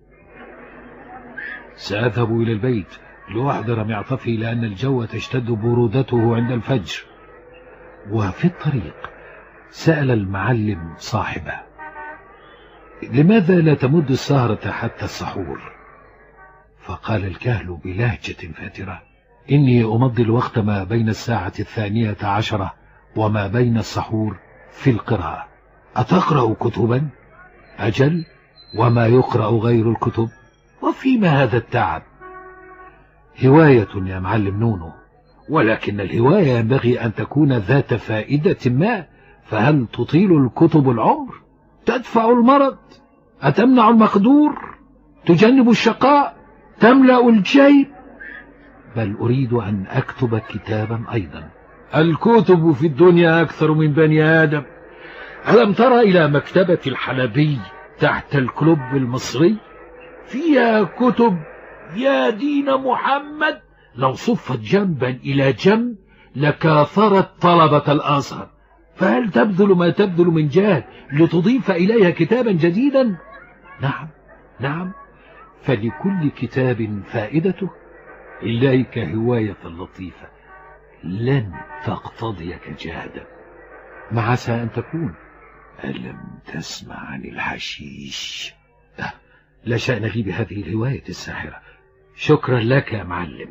سأذهب إلى البيت لأحضر معطفي لأن الجو تشتد برودته عند الفجر. وفي الطريق سأل المعلم صاحبه: لماذا لا تمد السهرة حتى السحور؟ فقال الكهل بلهجة فاترة: إني أمضي الوقت ما بين الساعة الثانية عشرة وما بين السحور في القراءة. أتقرأ كتبا؟ أجل، وما يقرأ غير الكتب؟ وفيما هذا التعب؟ هواية يا معلم نونو، ولكن الهواية ينبغي أن تكون ذات فائدة ما. فهل تطيل الكتب العمر؟ تدفع المرض؟ أتمنع المقدور؟ تجنب الشقاء؟ تملأ الجيب؟ بل أريد أن أكتب كتابا أيضا. الكتب في الدنيا أكثر من بني آدم. ألم ترى إلى مكتبة الحلبي تحت الكلوب المصري؟ فيها كتب يا دين محمد، لو صفت جنبا إلى جنب لكاثرت طلبة الأزهر. فهل تبذل ما تبذل من جهد لتضيف إليها كتابا جديدا؟ نعم نعم، فلكل كتاب فائدته. إليك هواية لطيفة لن تقتضيك جهدا. ما عسى أن تكون؟ ألم تسمع عن الحشيش؟ أه، لا شأن لي بهذه الهواية الساحرة. شكرا لك يا معلم.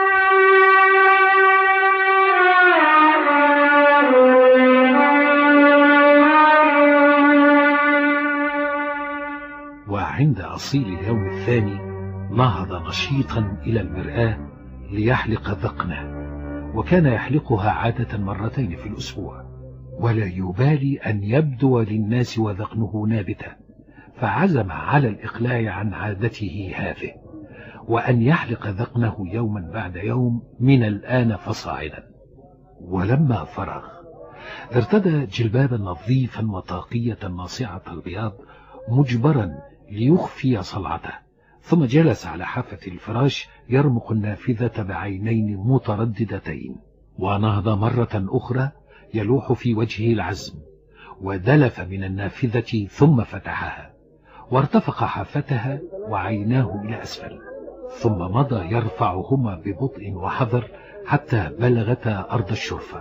وعند أصيل اليوم الثاني نهض نشيطا إلى المرآة ليحلق ذقنه، وكان يحلقها عادة مرتين في الأسبوع، ولا يبالي أن يبدو للناس وذقنه نابتا، فعزم على الإقلاع عن عادته هذه، وأن يحلق ذقنه يوما بعد يوم من الآن فصاعدا. ولما فرغ ارتدى جلبابا نظيفا وطاقية ناصعة البياض مجبرا ليخفي صلعته، ثم جلس على حافة الفراش يرمق النافذة بعينين مترددتين، ونهض مرة أخرى يلوح في وجهه العزم، ودلف من النافذة ثم فتحها وارتفق حافتها وعيناه إلى أسفل، ثم مضى يرفعهما ببطء وحذر حتى بلغتا أرض الشرفة،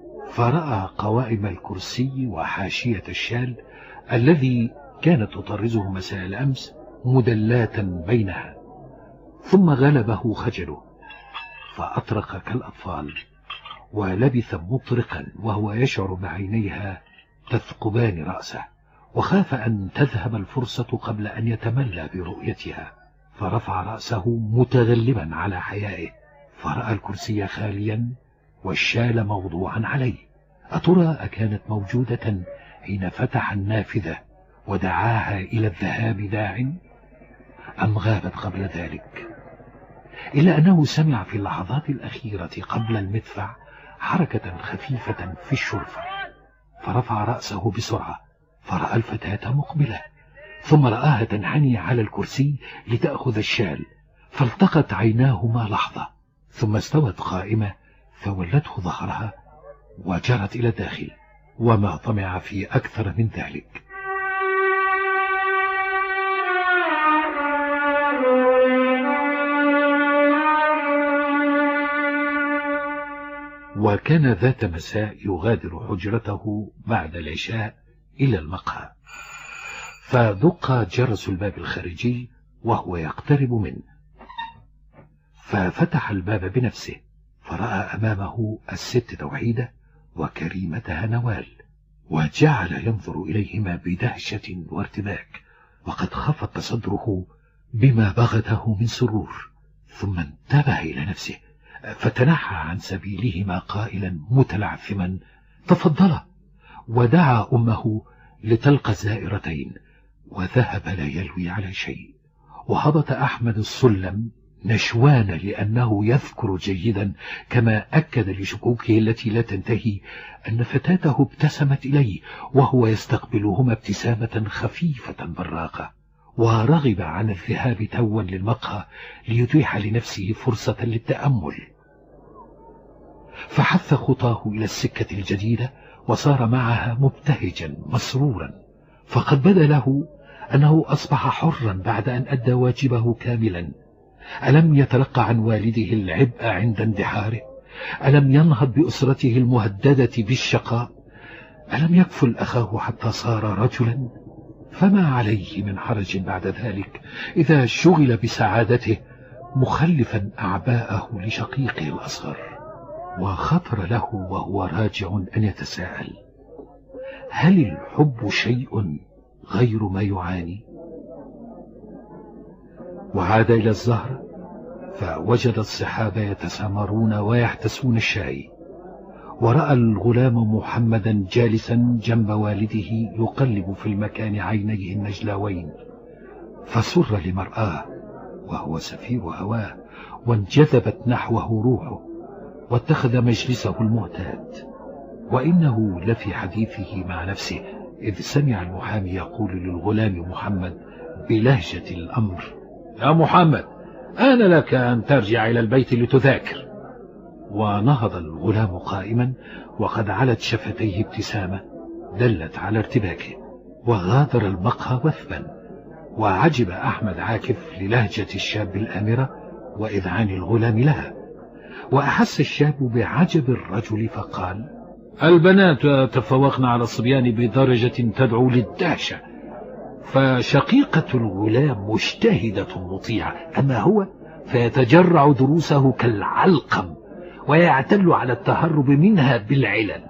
فرأى قوائم الكرسي وحاشية الشال الذي كانت تطرزه مساء الأمس مدلاتا بينها، ثم غلبه خجله فأطرق كالأطفال ولبث مطرقا وهو يشعر بعينيها تثقبان رأسه، وخاف أن تذهب الفرصة قبل أن يتملى برؤيتها، فرفع رأسه متغلبا على حيائه، فرأى الكرسي خاليا والشال موضوعا عليه. أترى أكانت موجودة حين فتح النافذة ودعاها إلى الذهاب داع، أم غابت قبل ذلك؟ إلا أنه سمع في اللحظات الأخيرة قبل المدفع حركة خفيفة في الشرفة، فرفع رأسه بسرعة فرأى الفتاة مقبلة، ثم رآها تنحني على الكرسي لتأخذ الشال، فالتقت عيناهما لحظة، ثم استوت قائمة فولته ظهرها وجرت إلى الداخل، وما طمع في أكثر من ذلك. وكان ذات مساء يغادر حجرته بعد العشاء إلى المقهى، فدق جرس الباب الخارجي وهو يقترب منه، ففتح الباب بنفسه فرأى أمامه الست توحيدة وكريمتها نوال، وجعل ينظر إليهما بدهشة وارتباك، وقد خفت صدره بما بغته من سرور، ثم انتبه إلى نفسه فتنحى عن سبيلهما قائلا متلعثما: تفضلا، ودعا أمه لتلقى الزائرتين، وذهب لا يلوي على شيء. وهبط أحمد السلم نشوان لأنه يذكر جيدا، كما أكد لشكوكه التي لا تنتهي أن فتاته ابتسمت إليه وهو يستقبلهما ابتسامة خفيفة براقة، ورغب عن الذهاب توا للمقهى ليتيح لنفسه فرصة للتأمل، فحث خطاه إلى السكة الجديدة وصار معها مبتهجا مسرورا، فقد بدا له أنه أصبح حرا بعد أن أدى واجبه كاملا. ألم يتلقى عن والده العبء عند اندحاره؟ ألم ينهض بأسرته المهددة بالشقاء؟ ألم يكفل أخاه حتى صار رجلا؟ فما عليه من حرج بعد ذلك إذا شغل بسعادته مخلفا أعباءه لشقيقه الأصغر، وخطر له وهو راجع أن يتساءل: هل الحب شيء غير ما يعاني؟ وعاد إلى الزهرة فوجد الصحابة يتسامرون ويحتسون الشاي، ورأى الغلام محمدا جالسا جنب والده يقلب في المكان عينيه النجلاوين، فسر لمرآه وهو سفير هواه، وانجذبت نحوه روحه، واتخذ مجلسه المعتاد. وإنه لفي حديثه مع نفسه إذ سمع المحامي يقول للغلام محمد بلهجة الأمر: يا محمد، آن لك أن ترجع إلى البيت لتذاكر. ونهض الغلام قائما وقد علت شفتيه ابتسامة دلت على ارتباكه، وغادر المقهى وثبا. وعجب أحمد عاكف للهجة الشاب الآمرة وإذعان الغلام لها، وأحس الشاب بعجب الرجل فقال: البنات تفوقن على الصبيان بدرجة تدعو للدهشة، فشقيقة الغلام مجتهدة مطيعة، أما هو فيتجرع دروسه كالعلقم ويعتل على التهرب منها بالعلل.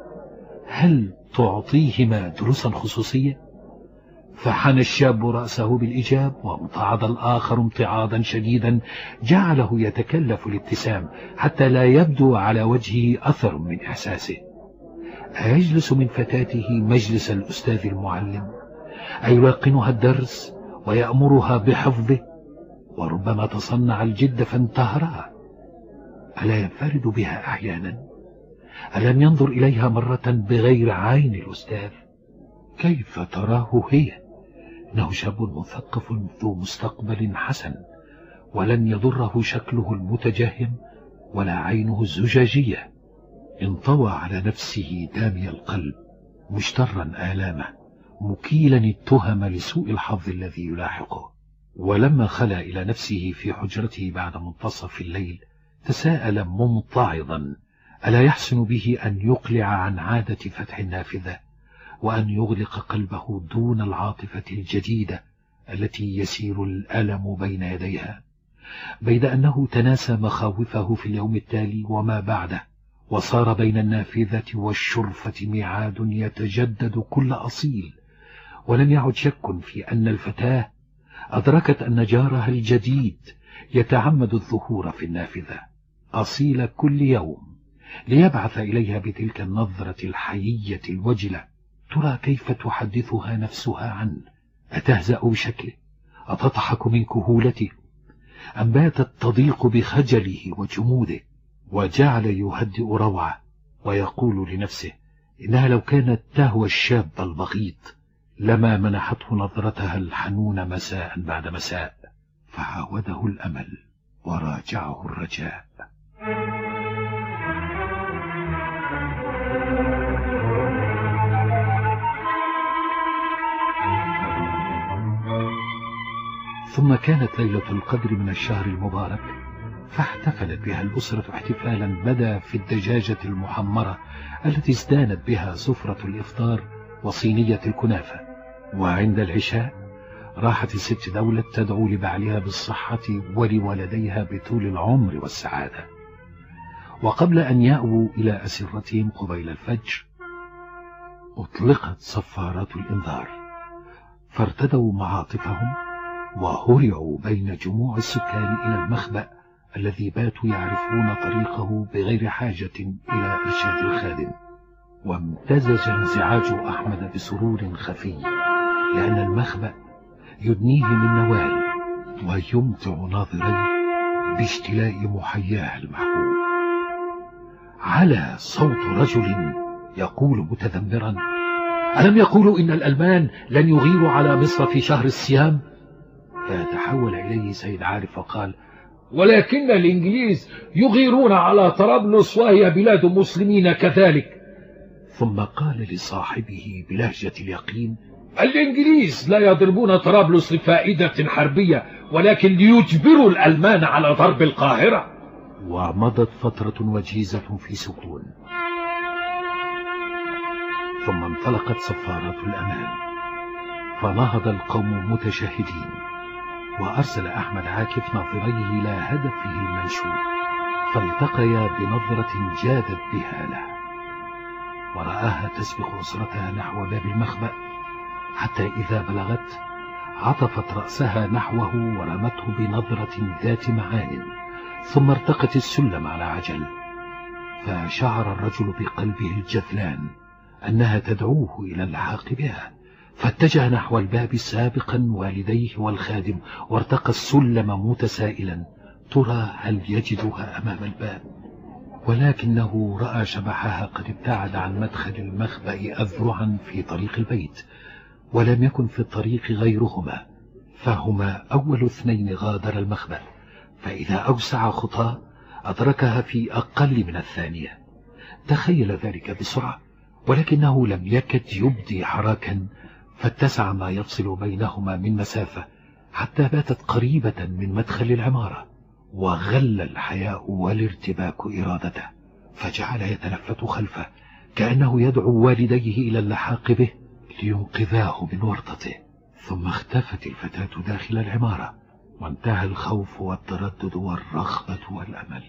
هل تعطيهما دروسا خصوصية؟ فحنى الشاب رأسه بالإجاب، وامتعض الآخر امتعاضا شديدا جعله يتكلف الابتسام حتى لا يبدو على وجهه أثر من إحساسه. أيجلس من فتاته مجلس الأستاذ المعلم، أيلقنها الدرس ويأمرها بحفظه، وربما تصنع الجد فانتهرها؟ ألا ينفرد بها أحيانا؟ ألم ينظر إليها مرة بغير عين الأستاذ؟ كيف تراه هي؟ إنه شاب مثقف ذو مستقبل حسن، ولن يضره شكله المتجهم ولا عينه الزجاجية. انطوى على نفسه دامي القلب، مجترا آلامه، مكيلا التهم لسوء الحظ الذي يلاحقه. ولما خلا إلى نفسه في حجرته بعد منتصف الليل تساءل ممتعضا: ألا يحسن به أن يقلع عن عادة فتح النافذة، وأن يغلق قلبه دون العاطفة الجديدة التي يسير الألم بين يديها؟ بيد أنه تناسى مخاوفه في اليوم التالي وما بعده، وصار بين النافذة والشرفة ميعاد يتجدد كل أصيل. ولم يعد شك في أن الفتاة أدركت أن جارها الجديد يتعمد الظهور في النافذة أصيل كل يوم ليبعث إليها بتلك النظرة الحيية الوجلة. ترى كيف تحدثها نفسها عنه؟ أتهزأ بشكله؟ أتضحك من كهولته؟ أم باتت تضيق بخجله وجموده؟ وجعل يهدئ روعه ويقول لنفسه إنها لو كانت تهوى الشاب البغيض لما منحته نظرتها الحنون مساء بعد مساء. فعاوده الأمل وراجعه الرجاء. ثم كانت ليلة القدر من الشهر المبارك، فاحتفلت بها الأسرة احتفالا بدا في الدجاجة المحمرة التي ازدانت بها سفرة الإفطار وصينية الكنافة. وعند العشاء راحت الست دولة تدعو لبعلها بالصحة ولولديها بطول العمر والسعادة. وقبل أن يأووا إلى أسرتهم قبيل الفجر أطلقت صفارات الإنذار، فارتدوا معاطفهم وهرعوا بين جموع السكان إلى المخبأ الذي باتوا يعرفون طريقه بغير حاجة إلى إرشاد الخادم. وامتزج انزعاج أحمد بسرور خفي، لأن المخبأ يدنيه من نوال ويمتع ناظريه باشتلاء محياه المحبوب. على صوت رجل يقول متذمرا: ألم يقولوا إن الألمان لن يغيروا على مصر في شهر الصيام؟ فتحول إليه سيد عارف وقال: ولكن الإنجليز يغيرون على طرابلس وهي بلاد مسلمين كذلك. ثم قال لصاحبه بلهجة اليقين: الإنجليز لا يضربون طرابلس لفائدة حربية، ولكن ليجبروا الألمان على ضرب القاهرة. ومضت فترة وجيزة في سكون، ثم انطلقت صفارات الأمان، فنهض القوم متشاهدين، وأرسل أحمد عاكف ناظريه إلى هدفه المنشود، فالتقيا بنظرة جادت بها له، ورآها تسبق أسرتها نحو باب المخبأ، حتى إذا بلغت عطفت رأسها نحوه ورمته بنظرة ذات معان، ثم ارتقت السلم على عجل. فشعر الرجل بقلبه الجذلان أنها تدعوه إلى اللحاق بها، فاتجه نحو الباب سابقا والديه والخادم، وارتقى السلم متسائلا ترى هل يجدها أمام الباب، ولكنه رأى شبحها قد ابتعد عن مدخل المخبأ أذرعا في طريق البيت، ولم يكن في الطريق غيرهما، فهما أول اثنين غادر المخبأ، فإذا أوسع خطاه أدركها في أقل من الثانية. تخيل ذلك بسرعة، ولكنه لم يكد يبدي حراكا، فاتسع ما يفصل بينهما من مسافة حتى باتت قريبة من مدخل العمارة، وغل الحياء والارتباك إرادته، فجعل يتلفت خلفه كأنه يدعو والديه إلى اللحاق به لينقذاه من ورطته. ثم اختفت الفتاة داخل العمارة، وانتهى الخوف والتردد والرغبة والأمل.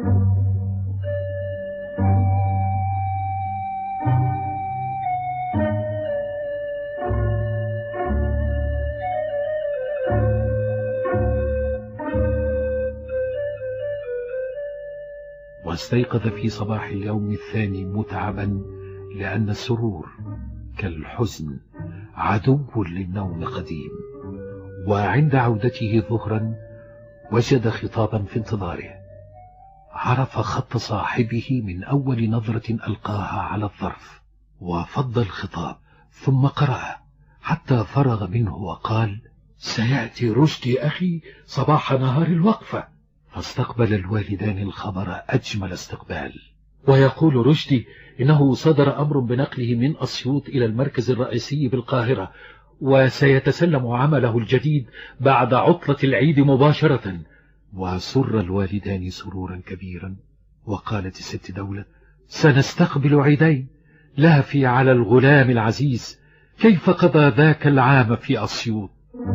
واستيقظ في صباح اليوم الثاني متعبا، لأن السرور كالحزن عدو للنوم قديم. وعند عودته ظهرا وجد خطابا في انتظاره، عرف خط صاحبه من أول نظرة ألقاها على الظرف، وفض الخطاب ثم قرأه حتى فرغ منه وقال: سيأتي رشدي أخي صباح نهار الوقفة. فاستقبل الوالدان الخبر أجمل استقبال، ويقول رشدي إنه صدر أمر بنقله من أسيوط إلى المركز الرئيسي بالقاهرة، وسيتسلم عمله الجديد بعد عطلة العيد مباشرة. وسر الوالدان سرورا كبيرا، وقالت الست دولة: سنستقبل عيدين، لافي على الغلام العزيز، كيف قضى ذاك العام في أسيوط؟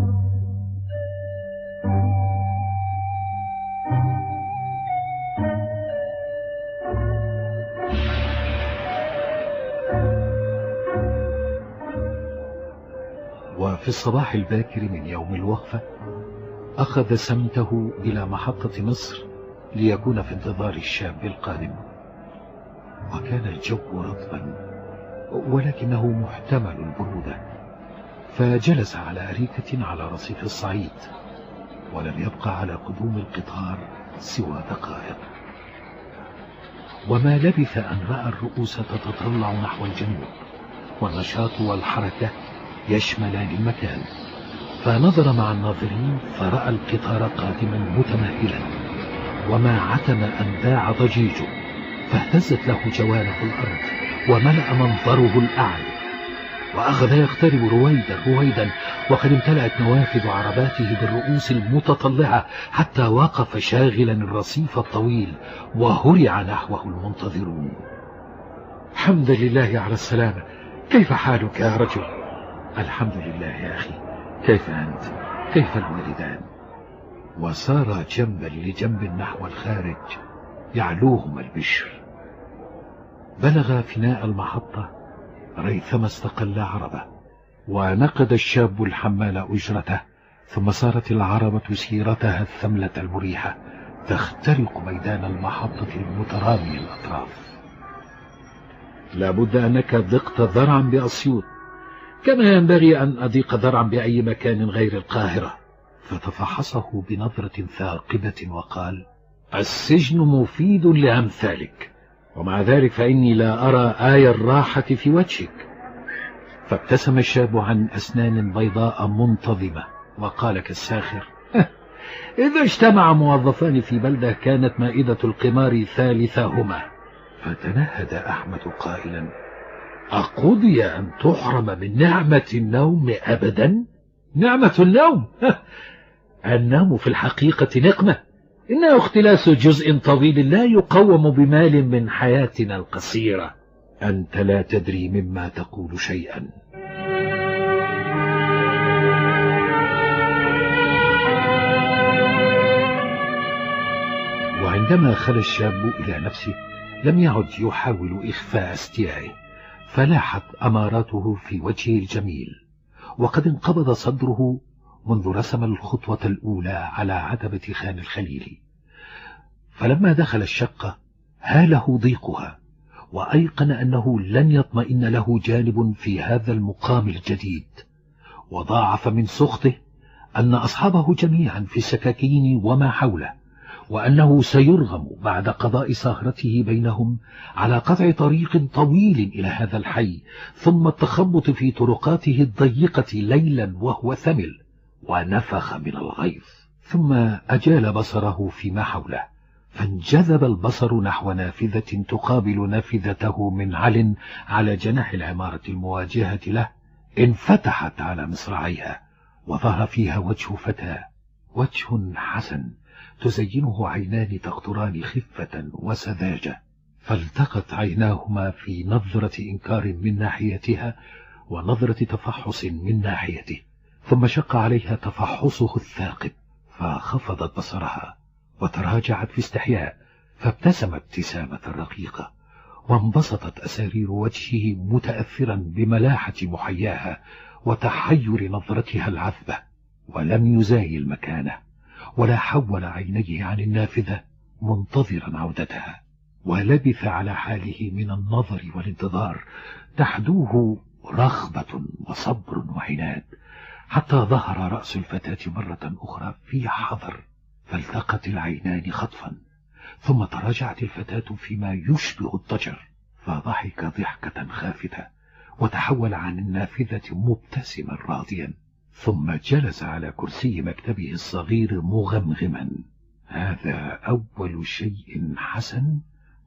وفي الصباح الباكر من يوم الوقفة أخذ سمته إلى محطة مصر ليكون في انتظار الشاب القادم. وكان الجو رطبا ولكنه محتمل البرودة، فجلس على أريكة على رصيف الصعيد، ولم يبقى على قدوم القطار سوى دقائق، وما لبث أن رأى الرؤوس تتطلع نحو الجنوب، والنشاط والحركة يشملان المكان. فنظر مع الناظرين فرأى القطار قادما متمهلا، وما عتم أن ذاع ضجيجه، فاهتزت له جوانب الأرض وملأ منظره الأعلى، وأخذ يقترب رويدا رويدا، وقد امتلأت نوافذ عرباته بالرؤوس المتطلعة حتى وقف شاغلا الرصيف الطويل، وهرع نحوه المنتظرون. الحمد لله على السلامة، كيف حالك يا رجل؟ الحمد لله يا أخي، كيف أنت؟ كيف الوالدان؟ وسار جنبا لجنب نحو الخارج يعلوهما البشر. بلغ فناء المحطة ريثما استقل عربة، ونقد الشاب الحمال أجرته، ثم سارت العربة سيرتها الثملة المريحة تخترق ميدان المحطة المترامي الأطراف. لابد أنك ضقت ذرعا بأسيوط، كما ينبغي أن أضيق ذرعا بأي مكان غير القاهرة. فتفحصه بنظرة ثاقبة وقال: السجن مفيد لأمثالك، ومع ذلك فإني لا أرى آية الراحة في وجهك. فابتسم الشاب عن أسنان بيضاء منتظمة وقال كالساخر: إذا اجتمع موظفان في بلدة كانت مائدة القمار ثالثهما. فتنهد أحمد قائلا: أقضي أن تحرم من نعمة النوم أبدا؟ نعمة النوم؟ النوم في الحقيقة نقمة، إنه اختلاس جزء طويل لا يقوم بمال من حياتنا القصيرة. أنت لا تدري مما تقول شيئا. عندما خلى الشاب إلى نفسه لم يعد يحاول إخفاء استيائه، فلاحت أماراته في وجهه الجميل، وقد انقبض صدره منذ رسم الخطوة الأولى على عتبة خان الخليل. فلما دخل الشقة هاله ضيقها، وأيقن أنه لن يطمئن له جانب في هذا المقام الجديد، وضاعف من سخطه أن أصحابه جميعا في السكاكين وما حوله، وأنه سيرغم بعد قضاء سهرته بينهم على قطع طريق طويل إلى هذا الحي، ثم التخبط في طرقاته الضيقة ليلا وهو ثمل، ونفخ من الغيظ. ثم أجال بصره فيما حوله، فانجذب البصر نحو نافذة تقابل نافذته من عل على جناح العمارة المواجهة له، انفتحت على مصراعيها، وظهر فيها وجه فتاة، وجه حسن تزينه عينان تقطران خفة وسذاجة، فالتقت عيناهما في نظرة إنكار من ناحيتها ونظرة تفحص من ناحيته، ثم شق عليها تفحصه الثاقب، فخفضت بصرها وتراجعت في استحياء، فابتسم ابتسامة رقيقة، وانبسطت أسارير وجهه متأثرا بملاحة محياها وتحير نظرتها العذبة، ولم يزايل مكانه ولا حول عينيه عن النافذة منتظرا عودتها، ولبث على حاله من النظر والانتظار تحدوه رغبة وصبر وعناد، حتى ظهر رأس الفتاة مرة أخرى في حضر، فالتقت العينان خطفا، ثم تراجعت الفتاة فيما يشبه الضجر، فضحك ضحكة خافتة وتحول عن النافذة مبتسما راضيا، ثم جلس على كرسي مكتبه الصغير مغمغما. هذا أول شيء حسن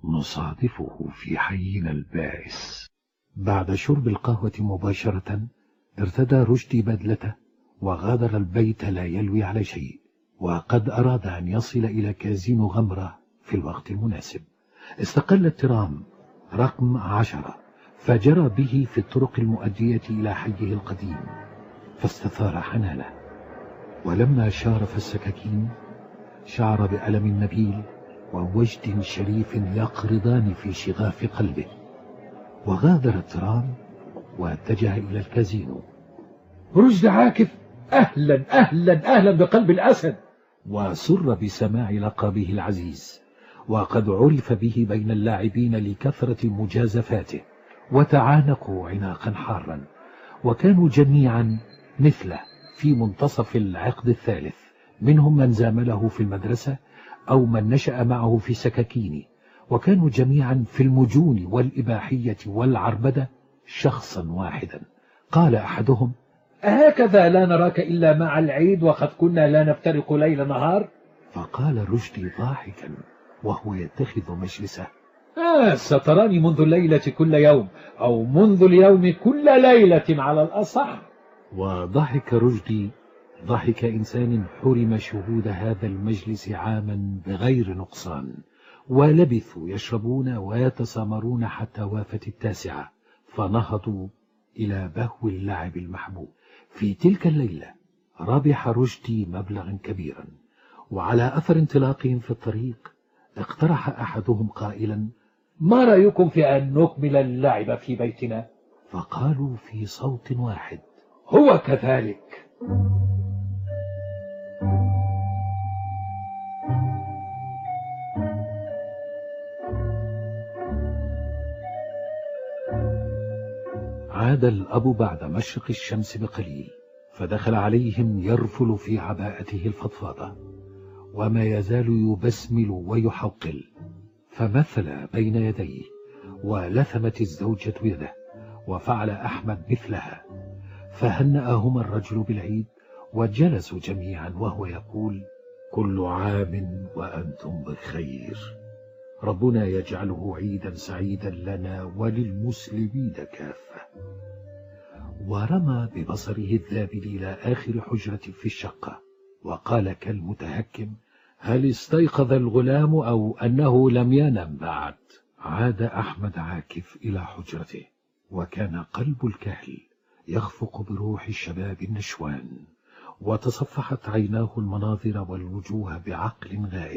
نصادفه في حينا البائس. بعد شرب القهوة مباشرة ارتدى رشدي بدلته وغادر البيت لا يلوي على شيء، وقد أراد أن يصل إلى كازينو غمرة في الوقت المناسب. استقل الترام رقم عشرة فجرى به في الطرق المؤدية إلى حيه القديم، فاستثار حنانه، ولما شارف السكاكين شعر بألم نبيل ووجد شريف يقرضان في شغاف قلبه، وغادر الترام واتجه إلى الكازينو. رشدي عاكف، أهلا أهلا أهلا بقلب الأسد. وسر بسماع لقبه العزيز، وقد عرف به بين اللاعبين لكثرة مجازفاته، وتعانقوا عناقا حارا، وكانوا جميعا مثله في منتصف العقد الثالث، منهم من زامله في المدرسة أو من نشأ معه في سكاكين، وكانوا جميعا في المجون والإباحية والعربدة شخصا واحدا. قال أحدهم: أهكذا لا نراك إلا مع العيد وقد كنا لا نفترق ليل نهار؟ فقال رشدي ضاحكا وهو يتخذ مجلسه: آه ستراني منذ الليلة كل يوم، أو منذ اليوم كل ليلة على الأصح. وضحك رشدي ضحك إنسان حرم شهود هذا المجلس عاما بغير نقصان، ولبثوا يشربون ويتسامرون حتى وافت التاسعة، فنهضوا إلى بهو اللعب المحبوب. في تلك الليلة ربح رشدي مبلغا كبيرا، وعلى أثر انطلاقهم في الطريق اقترح أحدهم قائلا: ما رأيكم في أن نكمل اللعب في بيتنا؟ فقالوا في صوت واحد: هو كذلك. عاد الأب بعد مشرق الشمس بقليل، فدخل عليهم يرفل في عباءته الفضفاضة، وما يزال يبسمل ويحوقل، فمثل بين يديه، ولثمت الزوجة يده، وفعل أحمد مثلها، فهنأهما الرجل بالعيد، وجلسوا جميعا وهو يقول: كل عام وأنتم بخير، ربنا يجعله عيدا سعيدا لنا وللمسلمين كافة. ورمى ببصره الذابل إلى آخر حجرة في الشقة، وقال كالمتهكم: هل استيقظ الغلام أو أنه لم ينم بعد؟ عاد أحمد عاكف إلى حجرته، وكان قلب الكهل يخفق بروح الشباب النشوان، وتصفحت عيناه المناظر والوجوه بعقل غائب،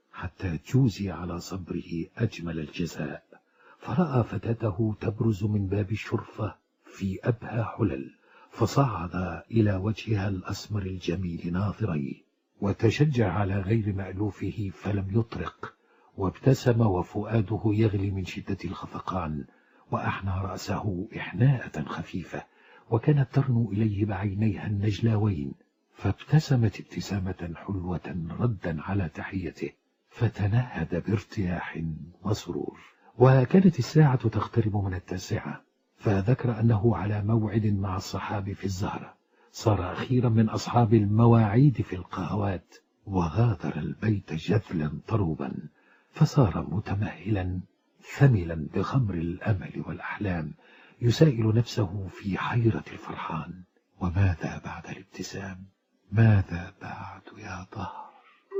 حتى جوزي على صبره أجمل الجزاء، فرأى فتاته تبرز من باب الشرفة في أبهى حلل، فصعد إلى وجهها الأسمر الجميل ناظريه، وتشجع على غير مألوفه فلم يطرق، وابتسم وفؤاده يغلي من شدة الخفقان، وأحنى رأسه إحناءة خفيفة، وكانت ترنو إليه بعينيها النجلاوين، فابتسمت ابتسامة حلوة ردا على تحيته، فتنهد بارتياح وسرور. وكانت الساعة تقترب من التاسعة، فذكر أنه على موعد مع الصحاب في الزهرة، صار أخيرا من أصحاب المواعيد في القهوات، وغادر البيت جذلا طروبا، فصار متمهلا ثملا بخمر الأمل والأحلام، يسائل نفسه في حيرة الفرحان: وماذا بعد الابتسام؟ ماذا بعد يا ظهر؟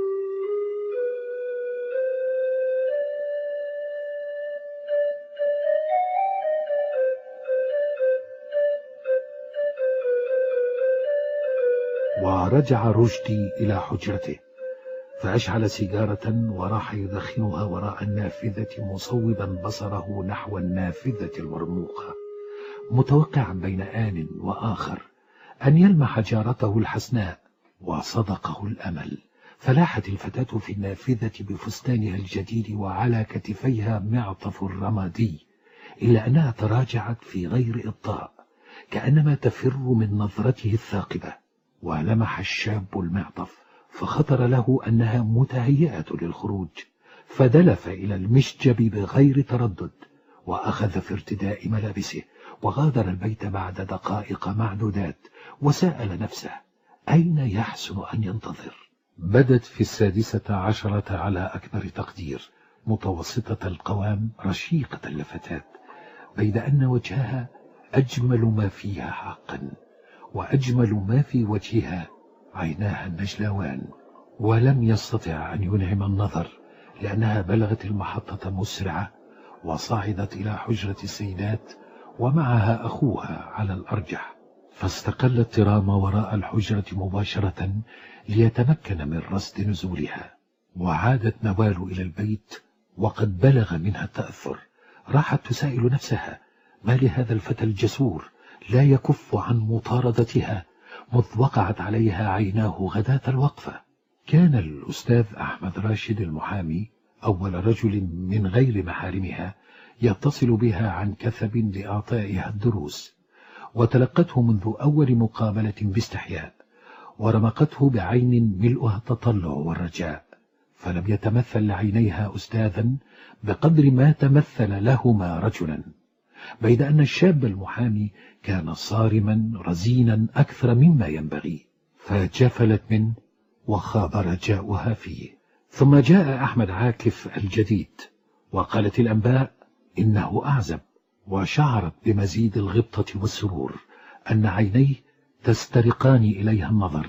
ورجع رشدي إلى حجرته، فأشعل سيجارة وراح يدخنها وراء النافذة، مصوبا بصره نحو النافذة المرموقة، متوقعا بين آن وآخر أن يلمح جارته الحسناء. وصدقه الأمل، فلاحت الفتاة في النافذة بفستانها الجديد وعلى كتفيها معطف الرمادي، إلا أنها تراجعت في غير إبطاء، كأنما تفر من نظرته الثاقبة. ولمح الشاب المعطف، فخطر له أنها متهيئة للخروج، فدلف إلى المشجب بغير تردد، وأخذ في ارتداء ملابسه، وغادر البيت بعد دقائق معدودات، وسأل نفسه أين يحسن أن ينتظر. بدت في السادسة عشرة على أكبر تقدير، متوسطة القوام، رشيقة اللفتات، بيد أن وجهها أجمل ما فيها حقا، وأجمل ما في وجهها عيناها النجلاوان. ولم يستطع أن ينعم النظر، لأنها بلغت المحطة مسرعة، وصعدت إلى حجرة السيدات، ومعها أخوها على الأرجح، فاستقل الترام وراء الحجرة مباشرة ليتمكن من رصد نزولها. وعادت نوال إلى البيت وقد بلغ منها التأثر، راحت تسائل نفسها: ما لهذا الفتى الجسور لا يكف عن مطاردتها مذ وقعت عليها عيناه غداة الوقفة. كان الأستاذ أحمد راشد المحامي أول رجل من غير محارمها يتصل بها عن كثب لإعطائها الدروس، وتلقته منذ أول مقابلة باستحياء، ورمقته بعين ملؤها التطلع والرجاء، فلم يتمثل لعينيها أستاذا بقدر ما تمثل لهما رجلا، بيد أن الشاب المحامي كان صارما رزينا أكثر مما ينبغي، فجفلت منه وخاب رجاؤها فيه. ثم جاء أحمد عاكف الجديد، وقالت الأنباء إنه أعزب، وشعرت بمزيد الغبطة والسرور أن عينيه تسترقان إليها النظر،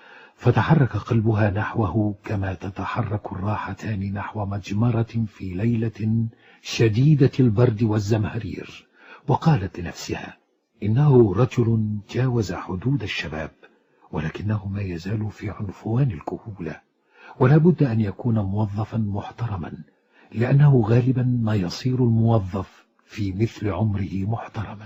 فتحرك قلبها نحوه كما تتحرك الراحتان نحو مجمرة في ليلة شديدة البرد والزمهرير. وقالت لنفسها: إنه رجل جاوز حدود الشباب، ولكنه ما يزال في عنفوان الكهولة، ولا بد أن يكون موظفا محترما، لأنه غالبا ما يصير الموظف في مثل عمره محترما.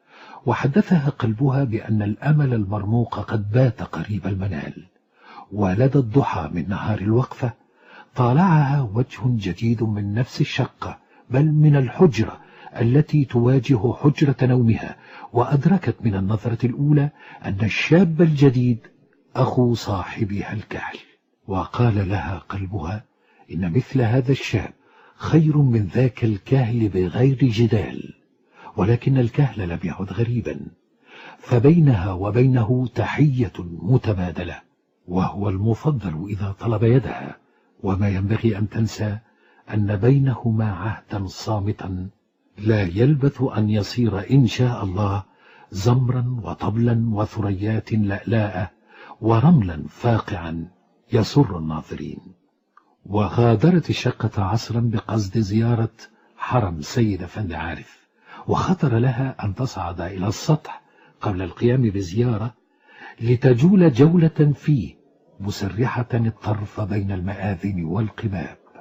وحدثها قلبها بأن الأمل المرموق قد بات قريب المنال. ولدى الضحى من نهار الوقفة طالعها وجه جديد من نفس الشقة، بل من الحجرة التي تواجه حجرة نومها، وأدركت من النظرة الأولى أن الشاب الجديد أخو صاحبها الكهل. وقال لها قلبها إن مثل هذا الشاب خير من ذاك الكهل بغير جدال، ولكن الكهل لم يعد غريبا، فبينها وبينه تحية متبادلة، وهو المفضل إذا طلب يدها. وما ينبغي أن تنسى أن بينهما عهدا صامتا لا يلبث أن يصير إن شاء الله زمرا وطبلا وثريات لألاء ورملا فاقعا يسر الناظرين. وغادرت الشقة عصرا بقصد زيارة حرم سيد أفندي عارف، وخطر لها أن تصعد إلى السطح قبل القيام بزيارة لتجول جولة فيه، مسرحة الطرف بين المآذن والقباب.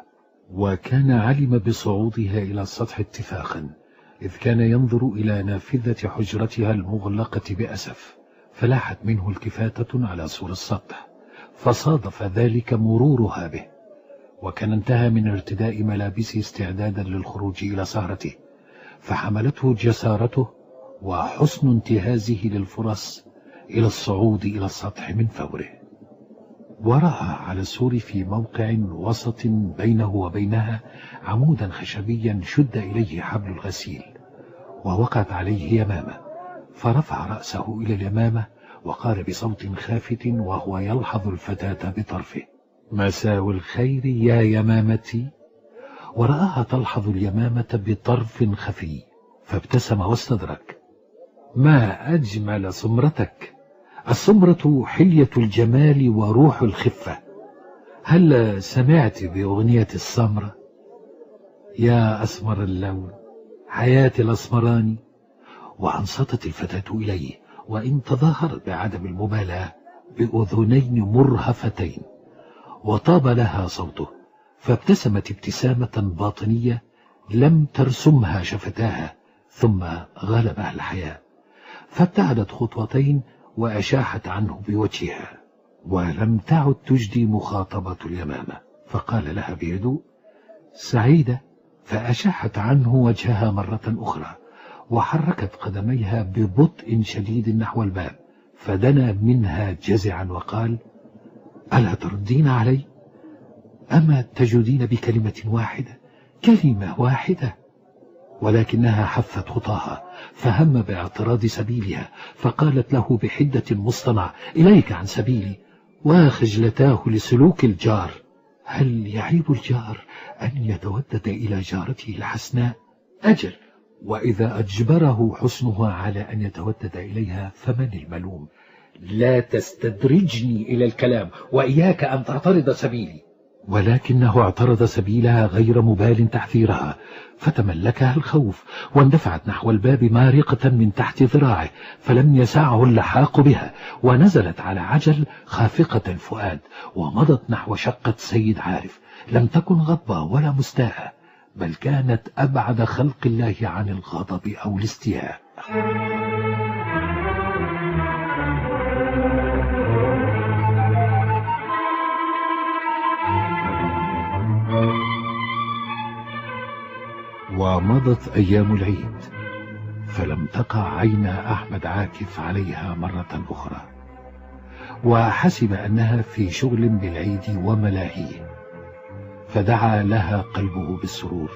وكان علم بصعودها إلى السطح اتفاقا، إذ كان ينظر إلى نافذة حجرتها المغلقة بأسف، فلاحت منه التفاتة على سور السطح، فصادف ذلك مرورها به، وكان انتهى من ارتداء ملابسه استعدادا للخروج إلى سهرته، فحملته جسارته وحسن انتهازه للفرص إلى الصعود إلى السطح من فوره. ورأى على السور في موقع وسط بينه وبينها عمودا خشبيا شد إليه حبل الغسيل، ووقعت عليه يمامة، فرفع رأسه إلى اليمامة وقال بصوت خافت وهو يلحظ الفتاة بطرفه: مساء الخير يا يمامتي. ورآها تلحظ اليمامة بطرف خفي، فابتسم واستدرك: ما أجمل سمرتك، السمرة حلية الجمال وروح الخفة، هل سمعت بأغنية السمرة؟ يا أسمر اللون، حياة الأسمراني. وأنصتت الفتاة إليه، وإن تظاهرت بعدم المبالاة بأذنين مرهفتين، وطاب لها صوته، فابتسمت ابتسامة باطنية لم ترسمها شفتاها، ثم غلبها الحياء، فابتعدت خطوتين وأشاحت عنه بوجهها، ولم تعد تجدي مخاطبة اليمامة، فقال لها بهدوء: سعيدة. فأشاحت عنه وجهها مرة أخرى، وحركت قدميها ببطء شديد نحو الباب، فدنا منها جزعا وقال: ألا تردين علي؟ أما تجودين بكلمة واحدة؟ كلمة واحدة. ولكنها حفت خطاها، فهم باعتراض سبيلها، فقالت له بحدة مصطنع: إليك عن سبيلي. وخجلتاه لسلوك الجار. هل يعيب الجار أن يتودد إلى جارته الحسناء؟ أجل، وإذا أجبره حسنها على أن يتودد إليها فمن الملوم؟ لا تستدرجني إلى الكلام، وإياك أن تعترض سبيلي. ولكنه اعترض سبيلها غير مبال تحذيرها، فتملكها الخوف، واندفعت نحو الباب مارقة من تحت ذراعه، فلم يسعه اللحاق بها، ونزلت على عجل خافقة الفؤاد، ومضت نحو شقة سيد عارف. لم تكن غضبة ولا مستاءة، بل كانت أبعد خلق الله عن الغضب أو الاستياء. ومضت أيام العيد، فلم تقع عين أحمد عاكف عليها مرة أخرى، وحسب أنها في شغل بالعيد وملاهيه، فدعا لها قلبه بالسرور،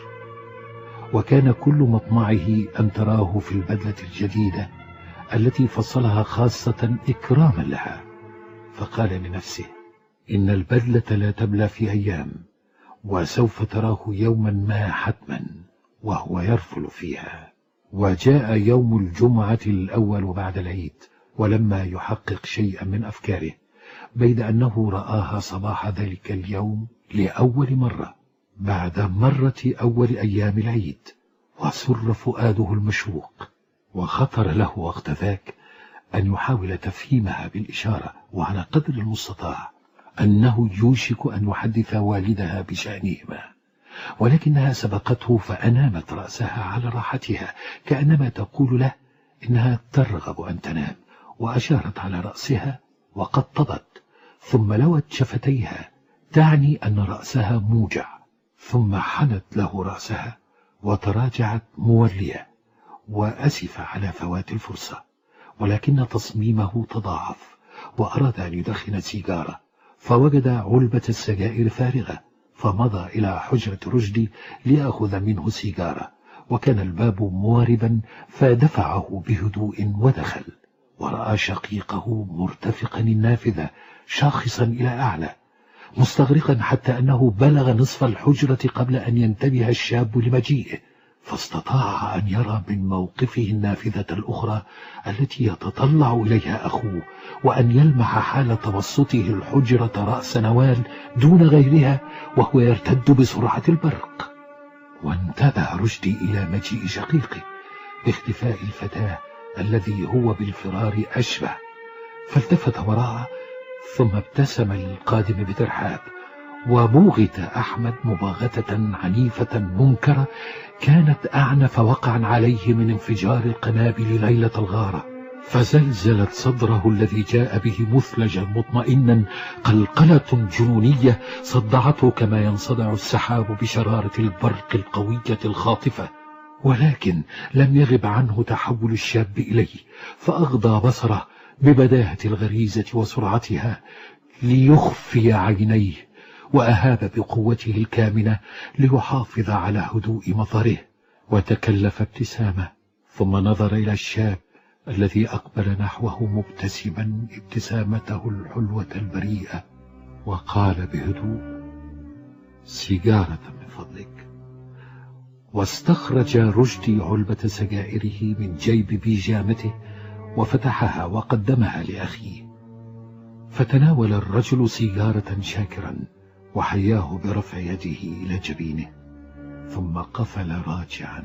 وكان كل مطمعه أن تراه في البدلة الجديدة التي فصلها خاصة إكراما لها، فقال لنفسه: إن البدلة لا تبلى في أيام، وسوف تراه يوما ما حتما وهو يرفل فيها. وجاء يوم الجمعة الأول بعد العيد، ولما يحقق شيئا من أفكاره، بيد أنه رآها صباح ذلك اليوم لأول مرة بعد مرة أول أيام العيد، وسر فؤاده المشوق، وخطر له وقت ذاك أن يحاول تفهيمها بالإشارة وعلى قدر المستطاع أنه يوشك أن يحدث والدها بشأنهما، ولكنها سبقته فأنامت رأسها على راحتها، كأنما تقول له إنها ترغب أن تنام، وأشارت على رأسها وقطبت، ثم لوت شفتيها تعني أن رأسها موجع، ثم حنت له رأسها وتراجعت مولية، وأسف على فوات الفرصة، ولكن تصميمه تضاعف، وأراد أن يدخن سيجارة، فوجد علبة السجائر فارغة، فمضى إلى حجرة رشدي ليأخذ منه سيجارة، وكان الباب مواربا، فدفعه بهدوء ودخل، ورأى شقيقه مرتفقا النافذة شاخصا إلى أعلى، مستغرقا حتى أنه بلغ نصف الحجرة قبل أن ينتبه الشاب لمجيئه، فاستطاع أن يرى من موقفه النافذة الأخرى التي يتطلع إليها أخوه، وأن يلمح حال تبسطه الحجرة رأس نوال دون غيرها وهو يرتد بسرعة البرق. وانتبه رشدي إلى مجيء شقيقه باختفاء الفتاة الذي هو بالفرار أشبه، فالتفت وراءه، ثم ابتسم للقادم بترحاب، وبوغت أحمد مباغتة عنيفة منكرة كانت أعنف وقعا عليه من انفجار القنابل ليلة الغارة، فزلزلت صدره الذي جاء به مثلجا مطمئنا قلقلة جنونية صدعته كما ينصدع السحاب بشرارة البرق القوية الخاطفة. ولكن لم يغب عنه تحول الشاب إليه، فأغضى بصره ببداهة الغريزة وسرعتها ليخفي عينيه، وأهاب بقوته الكامنة ليحافظ على هدوء مظهره، وتكلف ابتسامة، ثم نظر إلى الشاب الذي أقبل نحوه مبتسما ابتسامته الحلوة البريئة، وقال بهدوء: سيجارة من فضلك. واستخرج رشدي علبة سجائره من جيب بيجامته وفتحها وقدمها لأخيه، فتناول الرجل سيجارة شاكرا وحياه برفع يده إلى جبينه، ثم قفل راجعا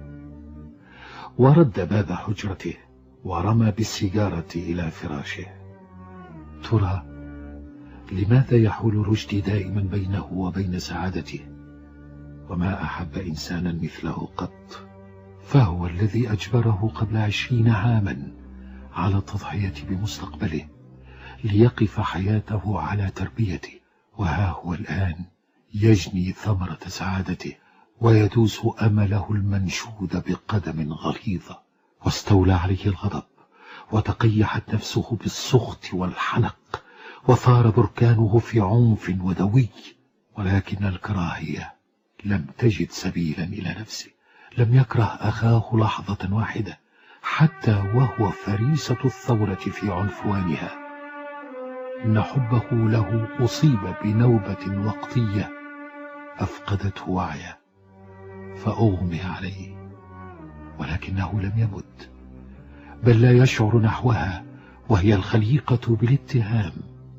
ورد باب حجرته ورمى بالسيجارة إلى فراشه. ترى لماذا يحول رشدي دائما بينه وبين سعادته؟ وما أحب إنسانا مثله قط، فهو الذي أجبره قبل عشرين عاما على التضحية بمستقبله ليقف حياته على تربيته، وها هو الآن يجني ثمرة سعادته ويدوس أمله المنشود بقدم غليظة. واستولى عليه الغضب، وتقيحت نفسه بالسخط والحنق، وثار بركانه في عنف ودوي، ولكن الكراهية لم تجد سبيلا إلى نفسه. لم يكره أخاه لحظة واحدة حتى وهو فريسة الثورة في عنفوانها. إن حبه له أصيب بنوبة وقتية أفقدته وعيه فأغمي عليه، ولكنه لم يمت، بل لا يشعر نحوها، وهي الخليقة بالاتهام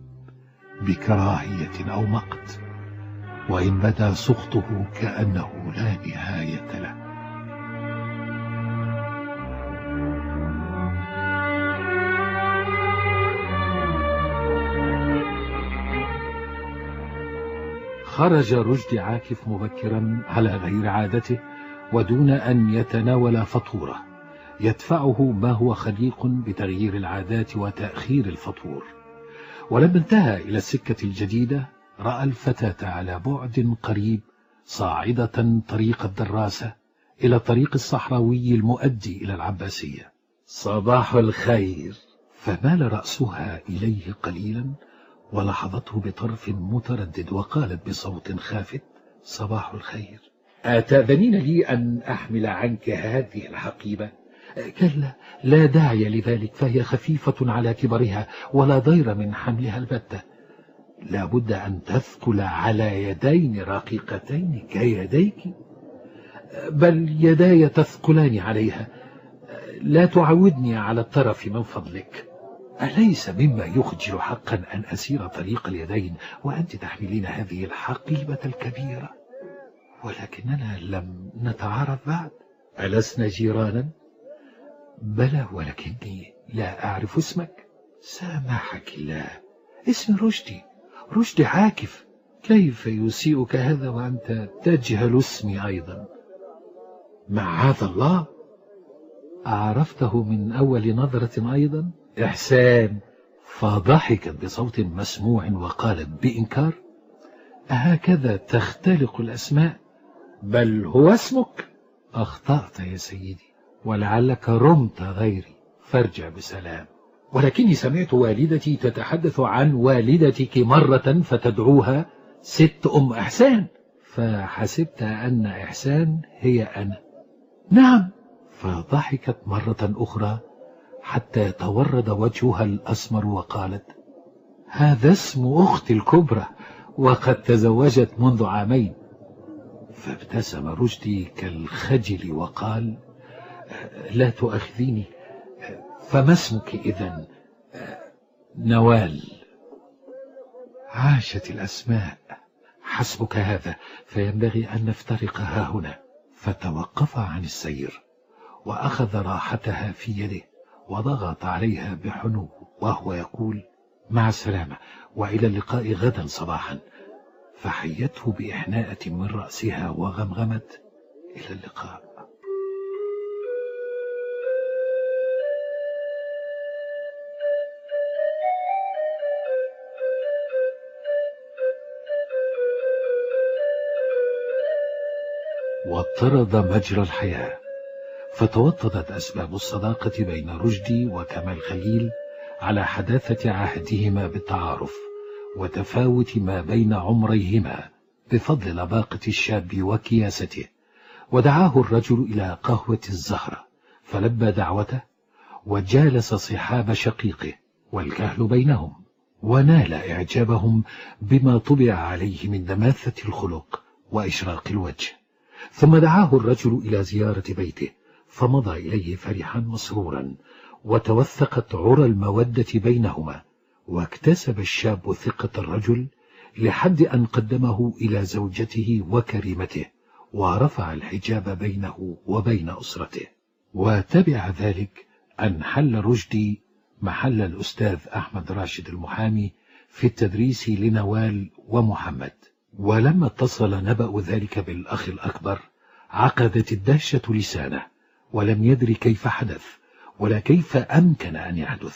بكراهية أو مقت، وإن بدا سخطه كأنه لا نهاية له. خرج رشدي عاكف مبكرا على غير عادته ودون أن يتناول فطورة يدفعه ما هو خليق بتغيير العادات وتأخير الفطور. ولما انتهى إلى السكة الجديدة رأى الفتاة على بعد قريب صاعدة طريق الدراسة إلى الطريق الصحراوي المؤدي إلى العباسية. صباح الخير. فمال رأسها إليه قليلا ولحظته بطرف متردد وقالت بصوت خافت: صباح الخير. أتأذنين لي أن أحمل عنك هذه الحقيبة؟ كلا، لا داعي لذلك، فهي خفيفة على كبرها ولا ضير من حملها البتة. لا بد أن تثقل على يدين رقيقتين كيديك، بل يداي تثقلان عليها. لا تعودني على الطرف من فضلك. أليس مما يخجل حقا أن أسير طريق اليدين وأنت تحملين هذه الحقيبة الكبيرة؟ ولكننا لم نتعارف بعد. ألسنا جيرانا؟ بلى، ولكني لا أعرف اسمك. سامحك الله، اسمي رشدي، رشدي عاكف. كيف يسيئك هذا وأنت تجهل اسمي أيضا؟ معاذ الله، أعرفته من أول نظرة أيضا؟ إحسان. فضحكت بصوت مسموع وقالت بإنكار: أهكذا تختلق الأسماء؟ بل هو اسمك. أخطأت يا سيدي، ولعلك رمت غيري، فارجع بسلام. ولكني سمعت والدتي تتحدث عن والدتك مرة فتدعوها ست أم إحسان، فحسبت أن إحسان هي أنا. نعم. فضحكت مرة أخرى حتى تورد وجهها الأسمر وقالت: هذا اسم أختي الكبرى، وقد تزوجت منذ عامين. فابتسم رشدي كالخجل وقال: لا تؤاخذيني، فما اسمك إذن؟ نوال. عاشت الأسماء، حسبك هذا، فينبغي أن نفترق ها هنا. فتوقف عن السير وأخذ راحتها في يده وضغط عليها بحنو وهو يقول: مع السلامة، وإلى اللقاء غدا صباحا. فحيته بإحناءة من رأسها وغمغمت: إلى اللقاء. واضطرد مجرى الحياة، فتوطدت أسباب الصداقة بين رشدي وكمال خليل على حداثة عهدهما بالتعارف وتفاوت ما بين عمريهما بفضل لباقة الشاب وكياسته. ودعاه الرجل إلى قهوة الزهرة فلبى دعوته وجالس صحاب شقيقه والكهل بينهم، ونال إعجابهم بما طبع عليه من دماثة الخلق وإشراق الوجه. ثم دعاه الرجل إلى زيارة بيته فمضى إليه فرحا مسرورا، وتوثقت عرى المودة بينهما، واكتسب الشاب ثقة الرجل لحد أن قدمه إلى زوجته وكريمته، ورفع الحجاب بينه وبين أسرته. وتبع ذلك أن حل رشدي محل الأستاذ أحمد راشد المحامي في التدريس لنوال ومحمد. ولما اتصل نبأ ذلك بالأخ الأكبر عقدت الدهشة لسانه، ولم يدري كيف حدث ولا كيف أمكن أن يحدث،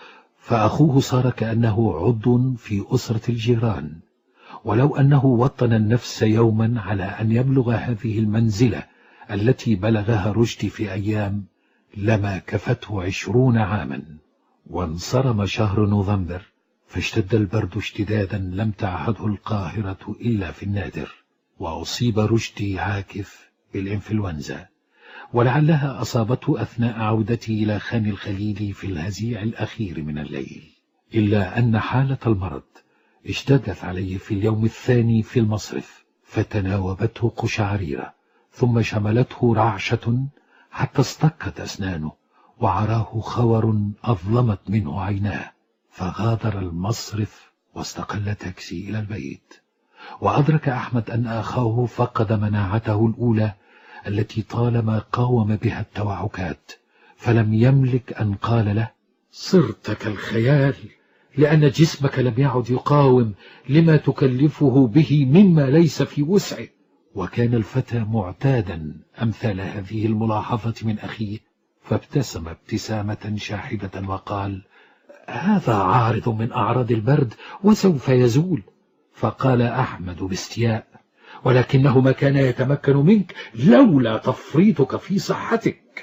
فأخوه صار كأنه عضو في أسرة الجيران. ولو أنه وطن النفس يوما على أن يبلغ هذه المنزلة التي بلغها رشدي في أيام لما كفته عشرون عاما. وانصرم شهر نوفمبر فاشتد البرد اشتدادا لم تعهده القاهرة إلا في النادر، وأصيب رشدي عاكف بالإنفلونزا، ولعلها أصابته أثناء عودته إلى خان الخليل في الهزيع الأخير من الليل. إلا أن حالة المرض اشتدت عليه في اليوم الثاني في المصرف، فتناوبته قشعريرة، ثم شملته رعشة حتى اصطكت أسنانه، وعراه خور أظلمت منه عيناه، فغادر المصرف واستقل تاكسي إلى البيت. وأدرك أحمد أن أخاه فقد مناعته الأولى التي طالما قاوم بها التوعكات، فلم يملك أن قال له: صرت كالخيال، لأن جسمك لم يعد يقاوم لما تكلفه به مما ليس في وسعه. وكان الفتى معتادا أمثال هذه الملاحظة من أخيه، فابتسم ابتسامة شاحبة وقال: هذا عارض من أعراض البرد وسوف يزول. فقال أحمد باستياء: ولكنه ما كان يتمكن منك لولا تفريطك في صحتك.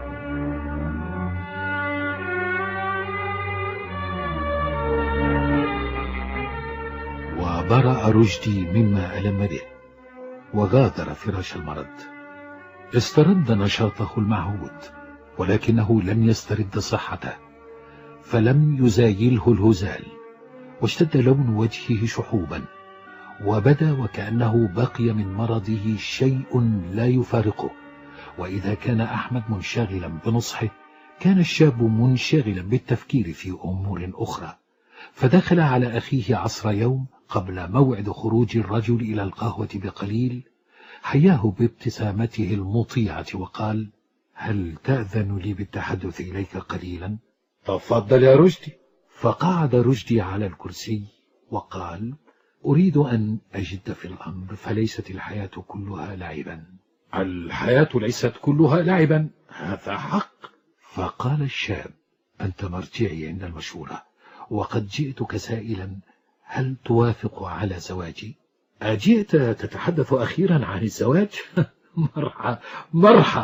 وبرأ رشدي مما ألم به وغادر فراش المرض. استرد نشاطه المعهود، ولكنه لم يسترد صحته، فلم يزايله الهزال، واشتد لون وجهه شحوبا، وبدا وكأنه بقي من مرضه شيء لا يفارقه. وإذا كان أحمد منشغلا بنصحه، كان الشاب منشغلا بالتفكير في أمور أخرى. فدخل على أخيه عصر يوم قبل موعد خروج الرجل إلى القهوة بقليل، حياه بابتسامته المطيعة وقال: هل تأذن لي بالتحدث إليك قليلا؟ تفضل يا رشدي. فقعد رشدي على الكرسي وقال: أريد أن أجد في الأمر، فليست الحياة كلها لعبا. الحياة ليست كلها لعبا، هذا حق. فقال الشاب: أنت مرجعي عند المشورة، وقد جئتك سائلا هل توافق على زواجي؟ أجئت تتحدث أخيرا عن الزواج؟ مرحى مرحى.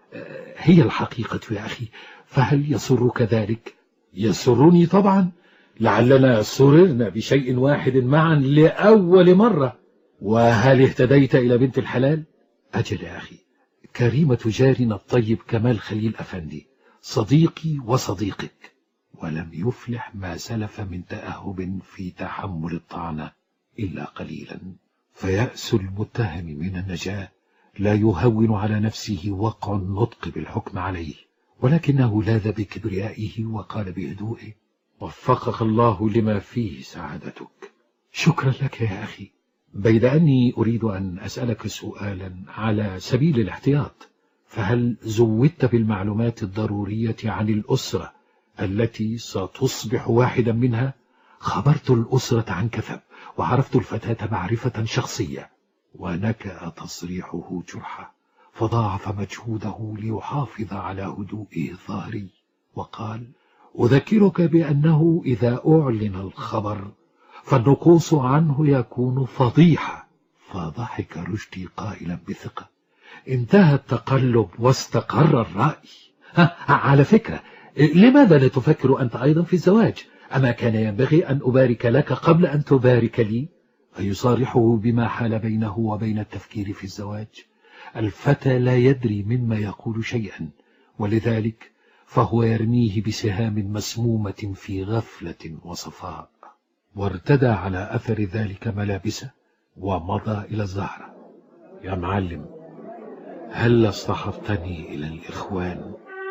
هي الحقيقة يا أخي، فهل يسرك ذلك؟ يسرني طبعا، لعلنا سررنا بشيء واحد معا لأول مرة. وهل اهتديت إلى بنت الحلال؟ أجل يا أخي، كريمة جارنا الطيب كمال خليل أفندي صديقي وصديقك، ولم يفلح ما سلف من تأهب في تحمل الطعنة إلا قليلا. فيأس المتهم من النجاة لا يهون على نفسه وقع النطق بالحكم عليه، ولكنه لاذ بكبريائه وقال بهدوء: وفقك الله لما فيه سعادتك. شكرا لك يا أخي. بيد أني أريد أن أسألك سؤالا على سبيل الاحتياط، فهل زودت بالمعلومات الضرورية عن الأسرة التي ستصبح واحدا منها، خبرت الأسرة عن كثب، وعرفت الفتاة معرفة شخصية. ونكأ تصريحه جرحه، فضاعف مجهوده ليحافظ على هدوئه الظاهري، وقال: أذكرك بأنه إذا أعلن الخبر فالنقوص عنه يكون فضيحة. فضحك رشدي قائلا بثقة: انتهى التقلب واستقر الرأي. على فكرة، لماذا لا تفكر أنت أيضا في الزواج؟ أما كان ينبغي أن أبارك لك قبل أن تبارك لي؟ فيصارحه بما حال بينه وبين التفكير في الزواج. الفتى لا يدري مما يقول شيئا، ولذلك فهو يرميه بسهام مسمومة في غفلة وصفاء. وارتدى على أثر ذلك ملابسه ومضى إلى الزهرة. يا معلم، هل اصطحبتني إلى الإخوان؟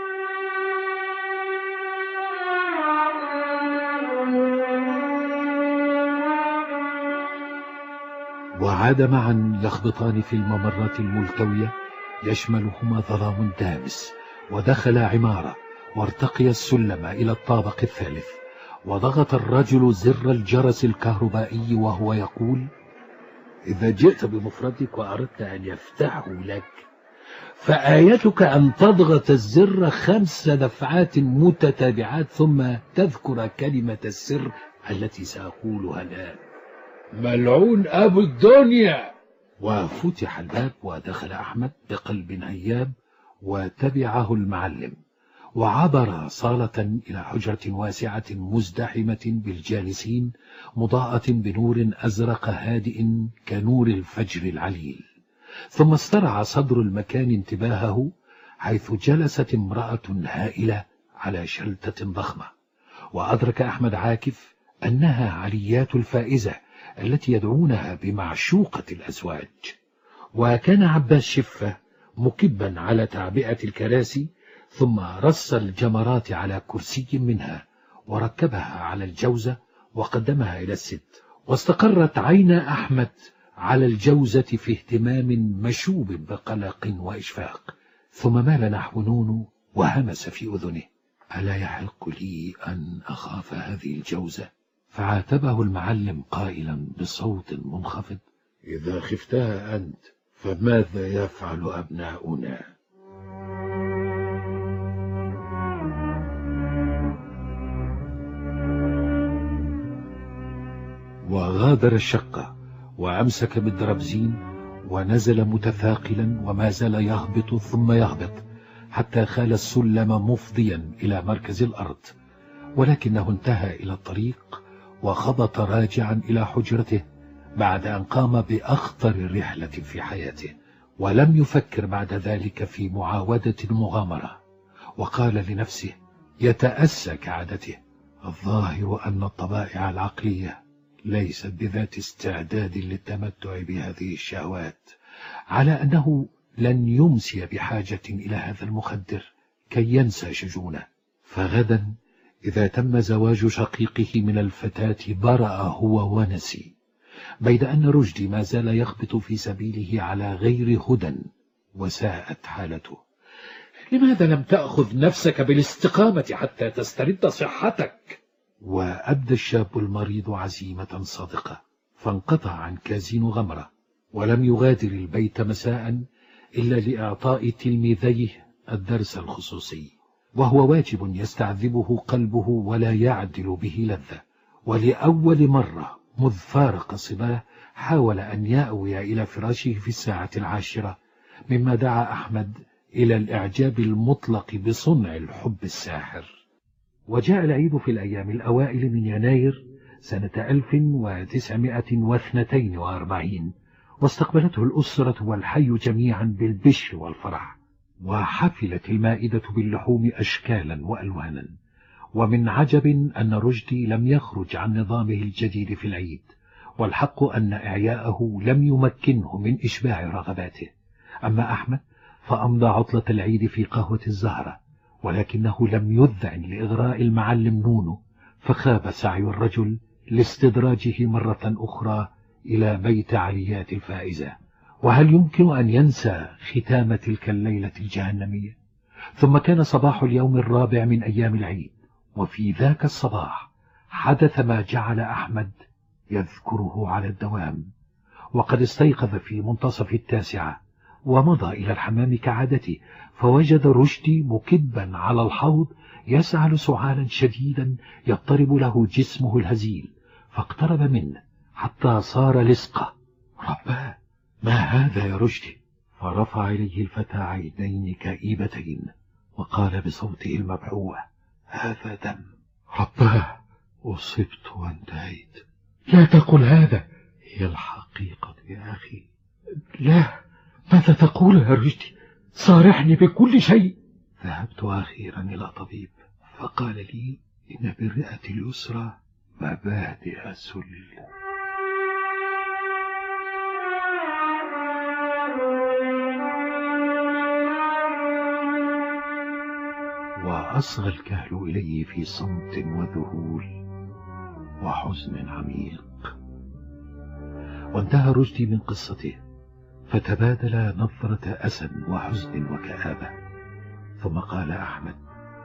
وعاد معا يخبطان في الممرات الملتوية يشملهما ظلام دامس، ودخل عمارة وارتقي السلم إلى الطابق الثالث، وضغط الرجل زر الجرس الكهربائي وهو يقول: إذا جئت بمفردك وأردت أن يفتحوا لك فآيتك أن تضغط الزر خمس دفعات متتابعات ثم تذكر كلمة السر التي سأقولها الآن. ملعون أبو الدنيا. وفتح الباب ودخل أحمد بقلب هياب، وتبعه المعلم، وعبر صالة إلى حجرة واسعة مزدحمة بالجالسين، مضاءة بنور أزرق هادئ كنور الفجر العليل. ثم استرعى صدر المكان انتباهه حيث جلست امرأة هائلة على شلتة ضخمة، وأدرك أحمد عاكف أنها عليات الفائزة التي يدعونها بمعشوقة الأزواج. وكان عباس شفة مكبا على تعبئة الكراسي، ثم رص الجمرات على كرسي منها وركبها على الجوزة وقدمها إلى الست، واستقرت عين أحمد على الجوزة في اهتمام مشوب بقلق وإشفاق. ثم مال نحو نونو وهمس في أذنه: ألا يحق لي أن أخاف هذه الجوزة؟ فعاتبه المعلم قائلا بصوت منخفض: إذا خفتها أنت فماذا يفعل أبناؤنا؟ وغادر الشقة وأمسك بالدربزين ونزل متثاقلا، وما زال يهبط ثم يهبط حتى خال السلم مفضيا إلى مركز الأرض، ولكنه انتهى إلى الطريق وخبط راجعا إلى حجرته بعد أن قام بأخطر رحلة في حياته، ولم يفكر بعد ذلك في معاودة المغامرة. وقال لنفسه يتأسى كعادته: الظاهر أن الطبائع العقلية ليست بذات استعداد للتمتع بهذه الشهوات، على أنه لن يمسي بحاجة إلى هذا المخدر كي ينسى شجونه. فغدا إذا تم زواج شقيقه من الفتاة برأ هو ونسي، بيد أن رشدي ما زال يخبط في سبيله على غير هدى، وساءت حالته. لماذا لم تأخذ نفسك بالاستقامة حتى تسترد صحتك؟ وأبدى الشاب المريض عزيمة صادقة، فانقطع عن كازين غمرة، ولم يغادر البيت مساء إلا لإعطاء تلميذيه الدرس الخصوصي، وهو واجب يستعذبه قلبه ولا يعدل به لذة. ولأول مرة مذ فارق صباه حاول أن يأوي إلى فراشه في الساعة العاشرة، مما دعا أحمد إلى الإعجاب المطلق بصنع الحب الساحر. وجاء العيد في الأيام الأوائل من يناير سنة ألف وتسعمائة واثنتين وأربعين، واستقبلته الأسرة والحي جميعا بالبشر والفرح، وحفلت المائدة باللحوم أشكالا وألوانا. ومن عجب أن رشدي لم يخرج عن نظامه الجديد في العيد، والحق أن إعياءه لم يمكنه من إشباع رغباته. أما أحمد فأمضى عطلة العيد في قهوة الزهرة، ولكنه لم يذعن لإغراء المعلم نونو، فخاب سعي الرجل لاستدراجه مرة أخرى إلى بيت عليات الفائزة. وهل يمكن أن ينسى ختام تلك الليلة الجهنمية؟ ثم كان صباح اليوم الرابع من أيام العيد، وفي ذاك الصباح حدث ما جعل أحمد يذكره على الدوام، وقد استيقظ في منتصف التاسعة ومضى إلى الحمام كعادته، فوجد رشدي مكبا على الحوض يسعل سعالا شديدا يضطرب له جسمه الهزيل، فاقترب منه حتى صار لصقة. رباه، ما هذا يا رشدي؟ فرفع إليه الفتى عينين كئيبتين وقال بصوته المبحوح: هذا دم. رباه، أصبت وانتهيت. لا تقل هذا، هي الحقيقة يا أخي. لا، ماذا تقول يا رشدي؟ صارحني بكل شيء. ذهبت أخيرا إلى طبيب فقال لي إن بالرئة اليسرى مبادئ السل. وأصغى الكهل إليه في صمت وذهول وحزن عميق. وانتهى رشدي من قصته، فتبادل نظرة أسى وحزن وكآبة. ثم قال أحمد: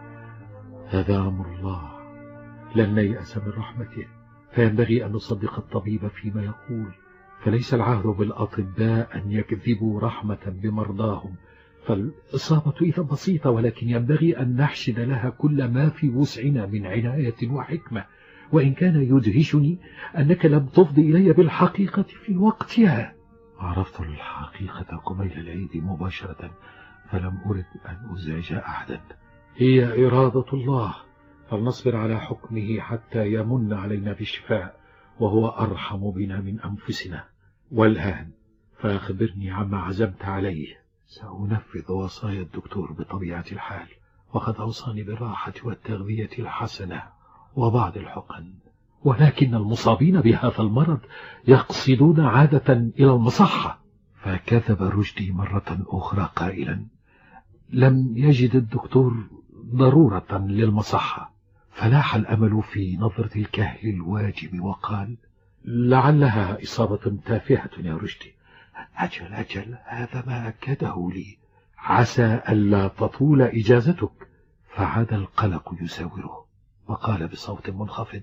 هذا أمر الله، لن نيأس من رحمته، فينبغي أن نصدق الطبيب فيما يقول، فليس العهد بالأطباء أن يكذبوا رحمة بمرضاهم، فالإصابة إذا بسيطة، ولكن ينبغي أن نحشد لها كل ما في وسعنا من عناية وحكمة. وإن كان يدهشني أنك لم تفضي إلي بالحقيقة في وقتها. عرفت الحقيقة قبيل العيد مباشرة، فلم أرد أن أزعج أحدا. هي إرادة الله، فلنصبر على حكمه حتى يمن علينا بالشفاء، وهو أرحم بنا من أنفسنا. والآن فأخبرني عما عزمت عليه. سأنفذ وصايا الدكتور بطبيعة الحال، وقد أوصاني بالراحة والتغذية الحسنة وبعض الحقن، ولكن المصابين بهذا المرض يقصدون عادة إلى المصحة. فكذب رشدي مرة أخرى قائلا: لم يجد الدكتور ضرورة للمصحة. فلاح الأمل في نظرة الكهل الواجب وقال: لعلها إصابة تافهة يا رشدي. أجل أجل، هذا ما أكده لي، عسى ألا تطول إجازتك. فعاد القلق يساوره، وقال بصوت منخفض: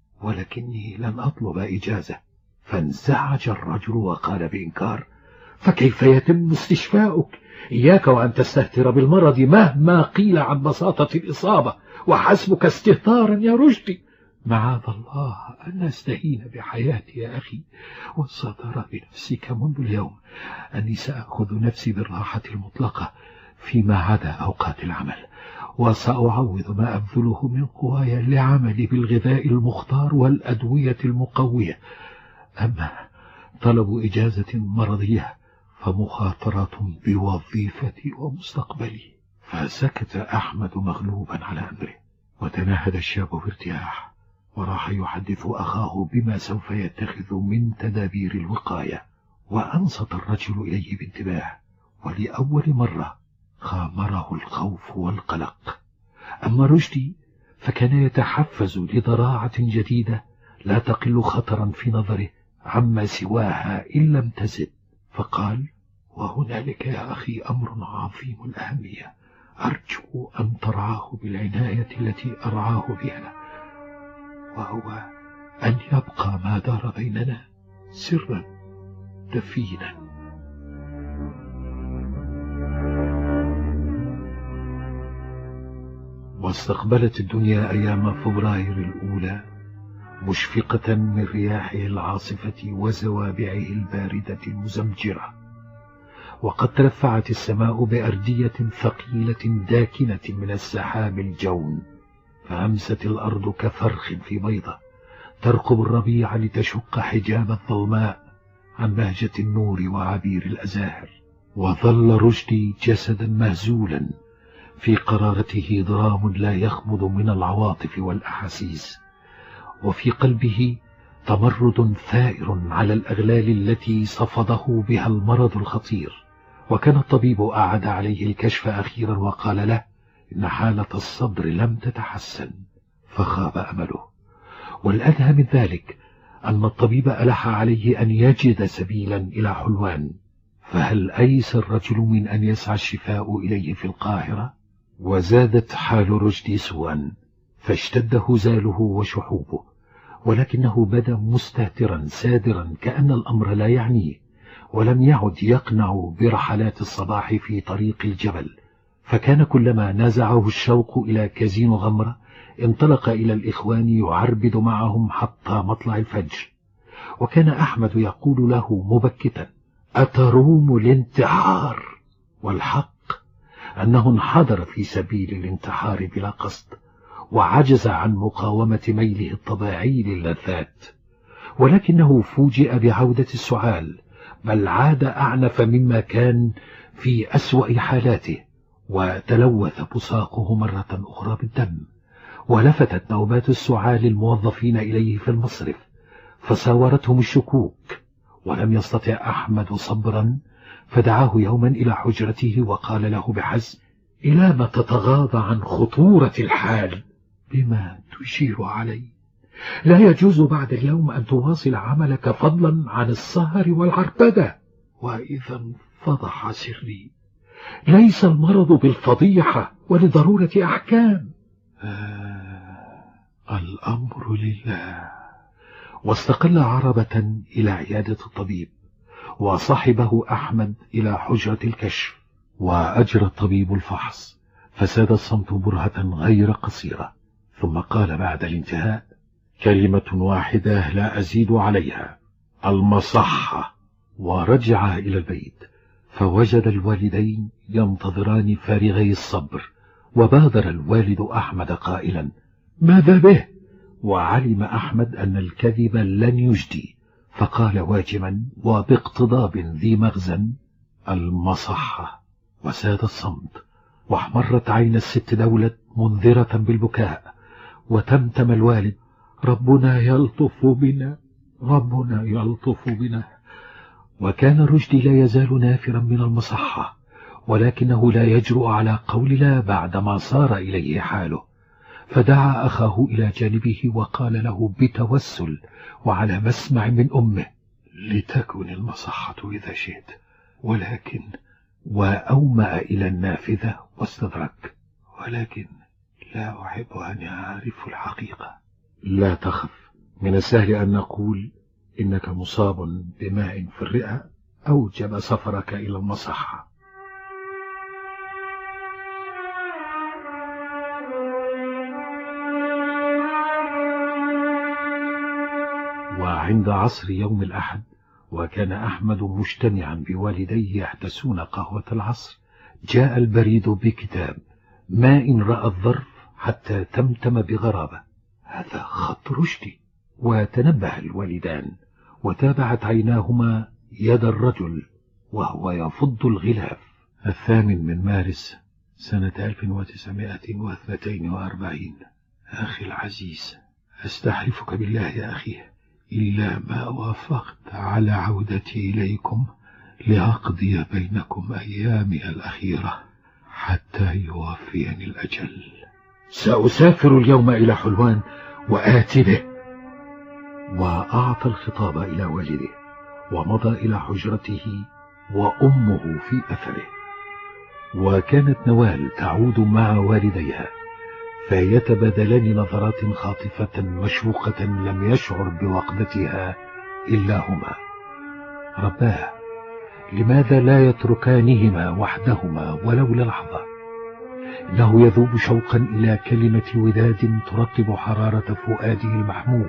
ولكني لن أطلب إجازة. فانزعج الرجل وقال بإنكار: فكيف يتم استشفاؤك؟ إياك وأن تستهتر بالمرض مهما قيل عن بساطة الإصابة، وحسبك استهتارا يا رشدي. معاذ الله أن أستهين بحياتي يا أخي، وصدر بنفسك منذ اليوم أني سأخذ نفسي بالراحة المطلقة فيما عدا أوقات العمل، وسأعوض ما أبذله من قواي لعملي بالغذاء المختار والأدوية المقوية. أما طلب إجازة مرضية فمخاطرة بوظيفتي ومستقبلي. فسكت أحمد مغلوبا على أمره، وتنهد الشاب بارتياح، وراح يحدث أخاه بما سوف يتخذ من تدابير الوقاية. وأنصت الرجل إليه بانتباه، ولأول مرة خامره الخوف والقلق. أما رشدي فكان يتحفز لضراعة جديدة لا تقل خطرا في نظره عما سواها إن لم تزد، فقال: وهنالك يا أخي أمر عظيم الأهمية، أرجو أن ترعاه بالعناية التي أرعاه بها، وهو أن يبقى ما دار بيننا سرا دفينا. واستقبلت الدنيا أيام فبراير الأولى مشفقة من رياحه العاصفة وزوابعه الباردة المزمجرة، وقد ترفعت السماء بأردية ثقيلة داكنة من السحاب الجون، فأمست الأرض كفرخ في بيضة ترقب الربيع لتشق حجاب الظلماء عن بهجة النور وعبير الأزاهر. وظل رشدي جسدا مهزولا في قرارته ضرام لا يخمد من العواطف والأحاسيس، وفي قلبه تمرد ثائر على الأغلال التي صفده بها المرض الخطير. وكان الطبيب أعاد عليه الكشف أخيرا وقال له إن حالة الصدر لم تتحسن، فخاب أمله. والأدهى من ذلك أن الطبيب ألح عليه أن يجد سبيلا إلى حلوان، فهل أيس الرجل من أن يسعى الشفاء إليه في القاهرة؟ وزادت حال رشدي سوءا، فاشتد هزاله وشحوبه، ولكنه بدا مستهترا سادرا كأن الأمر لا يعنيه، ولم يعد يقنع برحلات الصباح في طريق الجبل، فكان كلما نزعه الشوق إلى كازينو غمرة انطلق إلى الإخوان يعربد معهم حتى مطلع الفجر. وكان أحمد يقول له مبكتا: أتروم الانتحار؟ والحق أنه انحدر في سبيل الانتحار بلا قصد، وعجز عن مقاومة ميله الطبيعي للذات، ولكنه فوجئ بعودة السعال، بل عاد أعنف مما كان في أسوأ حالاته، وتلوث بصاقه مرة أخرى بالدم، ولفتت نوبات السعال الموظفين إليه في المصرف، فساورتهم الشكوك، ولم يستطع أحمد صبرا، فدعاه يوما إلى حجرته وقال له بحزم: إلى ما تتغاضى عن خطورة الحال؟ بما تشير علي؟ لا يجوز بعد اليوم أن تواصل عملك فضلا عن السهر والعربدة. وإذا انفضح سري. ليس المرض بالفضيحة ولضرورة أحكام. آه الأمر لله. واستقل عربة إلى عيادة الطبيب، وصحبه أحمد إلى حجرة الكشف، وأجرى الطبيب الفحص، فساد الصمت برهة غير قصيرة، ثم قال بعد الانتهاء: كلمة واحدة لا أزيد عليها، المصحة. ورجع إلى البيت، فوجد الوالدين ينتظران فارغي الصبر، وبادر الوالد أحمد قائلا: ماذا به؟ وعلم أحمد أن الكذب لن يجدي، فقال واجما وباقتضاب ذي مغزى: المصحة. وساد الصمت، واحمرت عين الست دولة منذرة بالبكاء، وتمتم الوالد: ربنا يلطف بنا، ربنا يلطف بنا. وكان رشدي لا يزال نافرا من المصحة، ولكنه لا يجرؤ على قول لا بعدما صار إليه حاله، فدعا أخاه إلى جانبه وقال له بتوسل وعلى مسمع من أمه: لتكن المصحة إذا شئت، ولكن، وأومأ إلى النافذة واستدرك: ولكن لا أحب أن يعرف الحقيقة. لا تخف، من السهل أن نقول إنك مصاب بماء في الرئة أوجب سفرك إلى المصحة. وعند عصر يوم الأحد، وكان أحمد مجتمعا بوالديه يحدثون قهوة العصر، جاء البريد بكتاب: ما إن رأى الظرف حتى تمتم بغرابة، هذا خط رشدي. وتنبه الوالدان، وتابعت عيناهما يد الرجل وهو يفض الغلاف. الثامن من مارس سنة ألف وتسعمائة واثنين وأربعين. أخي العزيز، أستحلفك بالله يا أخي، إلا ما وافقت على عودتي إليكم لأقضي بينكم أيامي الأخيرة حتى يوفيني الأجل. سأسافر اليوم إلى حلوان وآتي به. وأعطى الخطاب إلى والده، ومضى إلى حجرته وأمه في أثره. وكانت نوال تعود مع والديها، فيتبادلان نظرات خاطفة مشوقة لم يشعر بوقدتها إلا هما. رباه، لماذا لا يتركانهما وحدهما ولو للحظة؟ إنه يذوب شوقا إلى كلمة وداد ترطب حرارة فؤاده المحموم.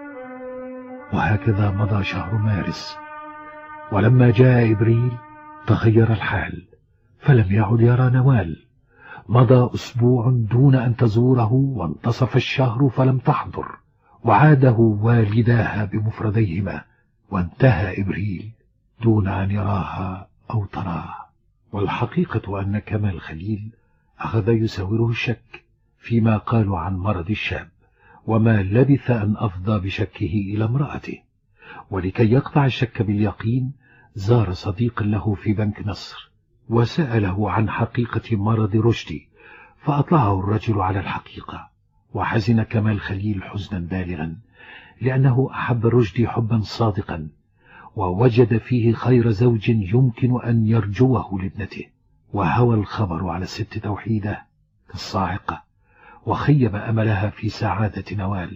وهكذا مضى شهر مارس، ولما جاء إبريل تغير الحال، فلم يعد يرى نوال. مضى أسبوع دون أن تزوره، وانتصف الشهر فلم تحضر، وعاده والداها بمفرديهما، وانتهى إبريل دون أن يراها أو تراه. والحقيقة أن كمال خليل أخذ يساوره الشك فيما قالوا عن مرض الشاب، وما لبث أن أفضى بشكه إلى امرأته. ولكي يقطع الشك باليقين، زار صديقا له في بنك نصر وسأله عن حقيقة مرض رشدي، فأطلعه الرجل على الحقيقة. وحزن كمال خليل حزنا بالغا، لأنه أحب رشدي حبا صادقا، ووجد فيه خير زوج يمكن أن يرجوه لابنته. وهوى الخبر على الست توحيدة كالصاعقة، وخيب أملها في سعادة نوال،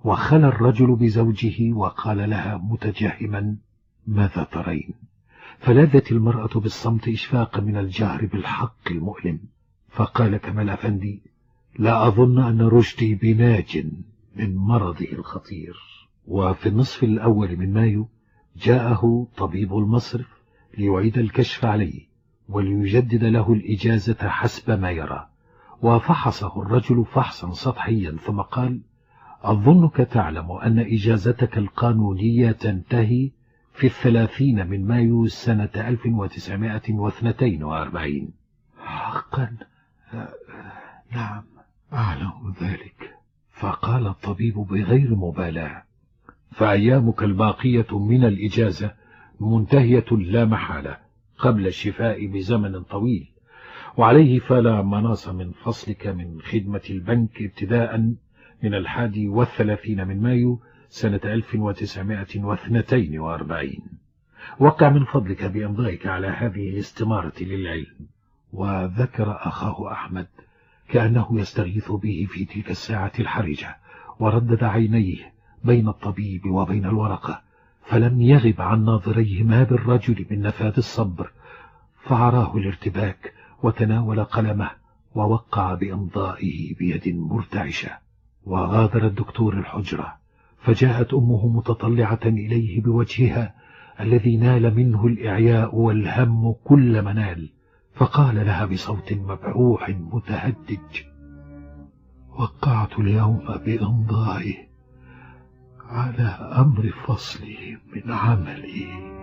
وخلى الرجل بزوجه وقال لها متجهما: ماذا ترين؟ فلذت المرأة بالصمت إشفاقا من الجهر بالحق المؤلم، فقال كمال أفندي: لا أظن أن رشدي بناج من مرضه الخطير. وفي النصف الأول من مايو جاءه طبيب المصرف ليعيد الكشف عليه وليجدد له الإجازة حسب ما يرى، وفحصه الرجل فحصا سطحيا ثم قال: أظنك تعلم أن إجازتك القانونية تنتهي في الثلاثين من مايو سنة ألف وتسعمائة واثنين وأربعين. حقا؟ نعم أعلم ذلك. فقال الطبيب بغير مبالاة: فأيامك الباقية من الإجازة منتهية لا محالة قبل الشفاء بزمن طويل، وعليه فلا مناص من فصلك من خدمة البنك ابتداء من الحادي والثلاثين من مايو سنة ألف وتسعمائة واثنين وأربعين. وقع من فضلك بإمضائك على هذه الاستمارة للعلم. وذكر أخاه أحمد كأنه يستغيث به في تلك الساعة الحرجة، وردد عينيه بين الطبيب وبين الورقة، فلم يغب عن ناظريه ما بالرجل من نفاذ الصبر، فعراه الارتباك وتناول قلمه ووقع بإمضائه بيد مرتعشة. وغادر الدكتور الحجرة، فجاءت أمه متطلعة إليه بوجهها الذي نال منه الإعياء والهم كل منال، فقال لها بصوت مبحوح متهدج: وقعت اليوم بإمضائي على أمر فصلي من عملي.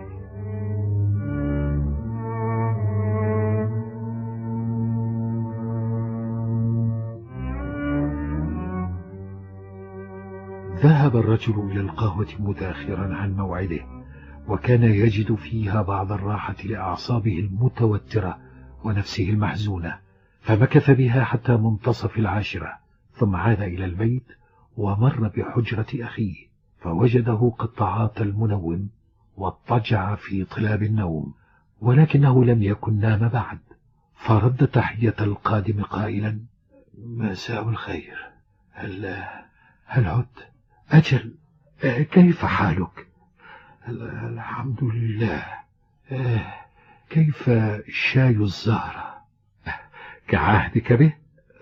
ذهب الرجل إلى القهوة متأخرا عن موعده، وكان يجد فيها بعض الراحة لأعصابه المتوترة ونفسه المحزونة، فمكث بها حتى منتصف العاشرة، ثم عاد إلى البيت ومر بحجرة أخيه فوجده قد تعاطى المنوم واضطجع في طلاب النوم، ولكنه لم يكن نام بعد، فرد تحية القادم قائلا: مساء الخير، هل هل عدت؟ أجل، كيف حالك؟ الحمد لله. كيف شاي الزهرة؟ كعهدك به؟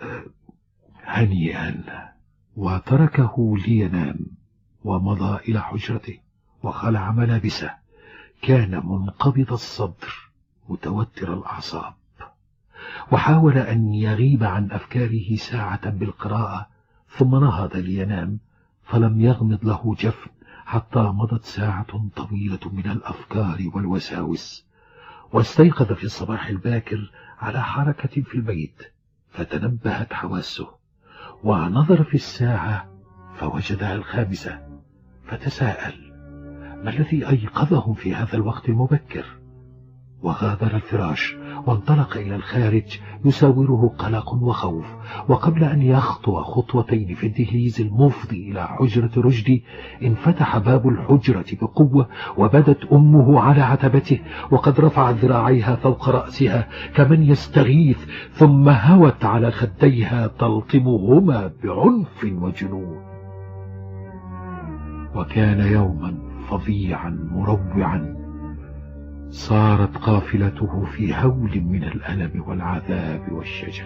هنيئا. وتركه لينام ومضى إلى حجرته وخلع ملابسه. كان منقبض الصدر متوتر الأعصاب، وحاول أن يغيب عن أفكاره ساعة بالقراءة، ثم نهض لينام، فلم يغمض له جفن حتى مضت ساعة طويلة من الأفكار والوساوس. واستيقظ في الصباح الباكر على حركة في البيت، فتنبهت حواسه، ونظر في الساعة فوجدها الخامسة، فتساءل: ما الذي أيقظهم في هذا الوقت المبكر؟ وغادر الفراش وانطلق إلى الخارج يساوره قلق وخوف، وقبل أن يخطو خطوتين في الدهليز المفضي إلى حجرة رشدي انفتح باب الحجرة بقوة، وبدت أمه على عتبته وقد رفعت ذراعيها فوق رأسها كمن يستغيث، ثم هوت على خديها تلطمهما بعنف وجنون. وكان يوما فظيعا مروعا، صارت قافلته في هول من الألم والعذاب والشجن.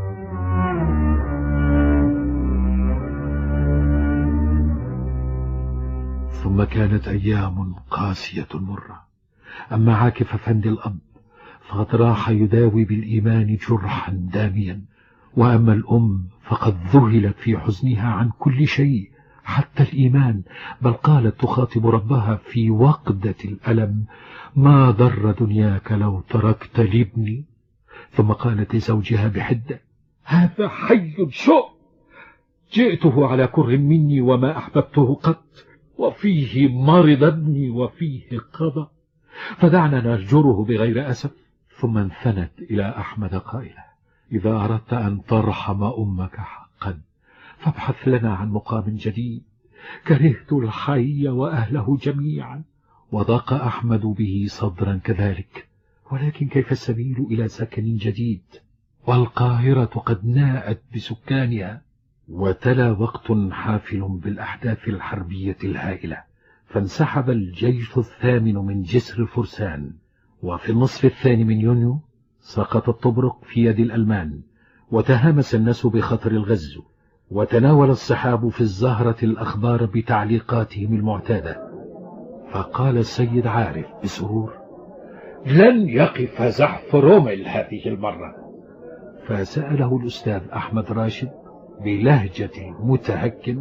ثم كانت أيام قاسية مرة. أما عاكف أفندي الأب فقد راح يداوي بالإيمان جرحا داميا، وأما الأم فقد ذهلت في حزنها عن كل شيء حتى الإيمان، بل قالت تخاطب ربها في وقدة الألم: ما ضر دنياك لو تركت لابني. ثم قالت لزوجها بحدة: هذا حي شؤم، جئته على كره مني وما أحببته قط، وفيه مرض ابني وفيه قضى، فدعنا نرجره بغير أسف. ثم انثنت إلى أحمد قائلة: إذا أردت أن ترحم أمك حقا فابحث لنا عن مقام جديد، كرهت الحي وأهله جميعا. وضاق أحمد به صدرا كذلك، ولكن كيف السبيل إلى سكن جديد؟ والقاهرة قد ناءت بسكانها. وتلا وقت حافل بالأحداث الحربية الهائلة، فانسحب الجيش الثامن من جسر فرسان، وفي النصف الثاني من يونيو سقط طبرق في يد الألمان، وتهامس الناس بخطر الغزو، وتناول الصحاب في الزهرة الأخبار بتعليقاتهم المعتادة. فقال السيد عارف بسرور: لن يقف زحف رومل هذه المرة. فسأله الأستاذ أحمد راشد بلهجة متهكم: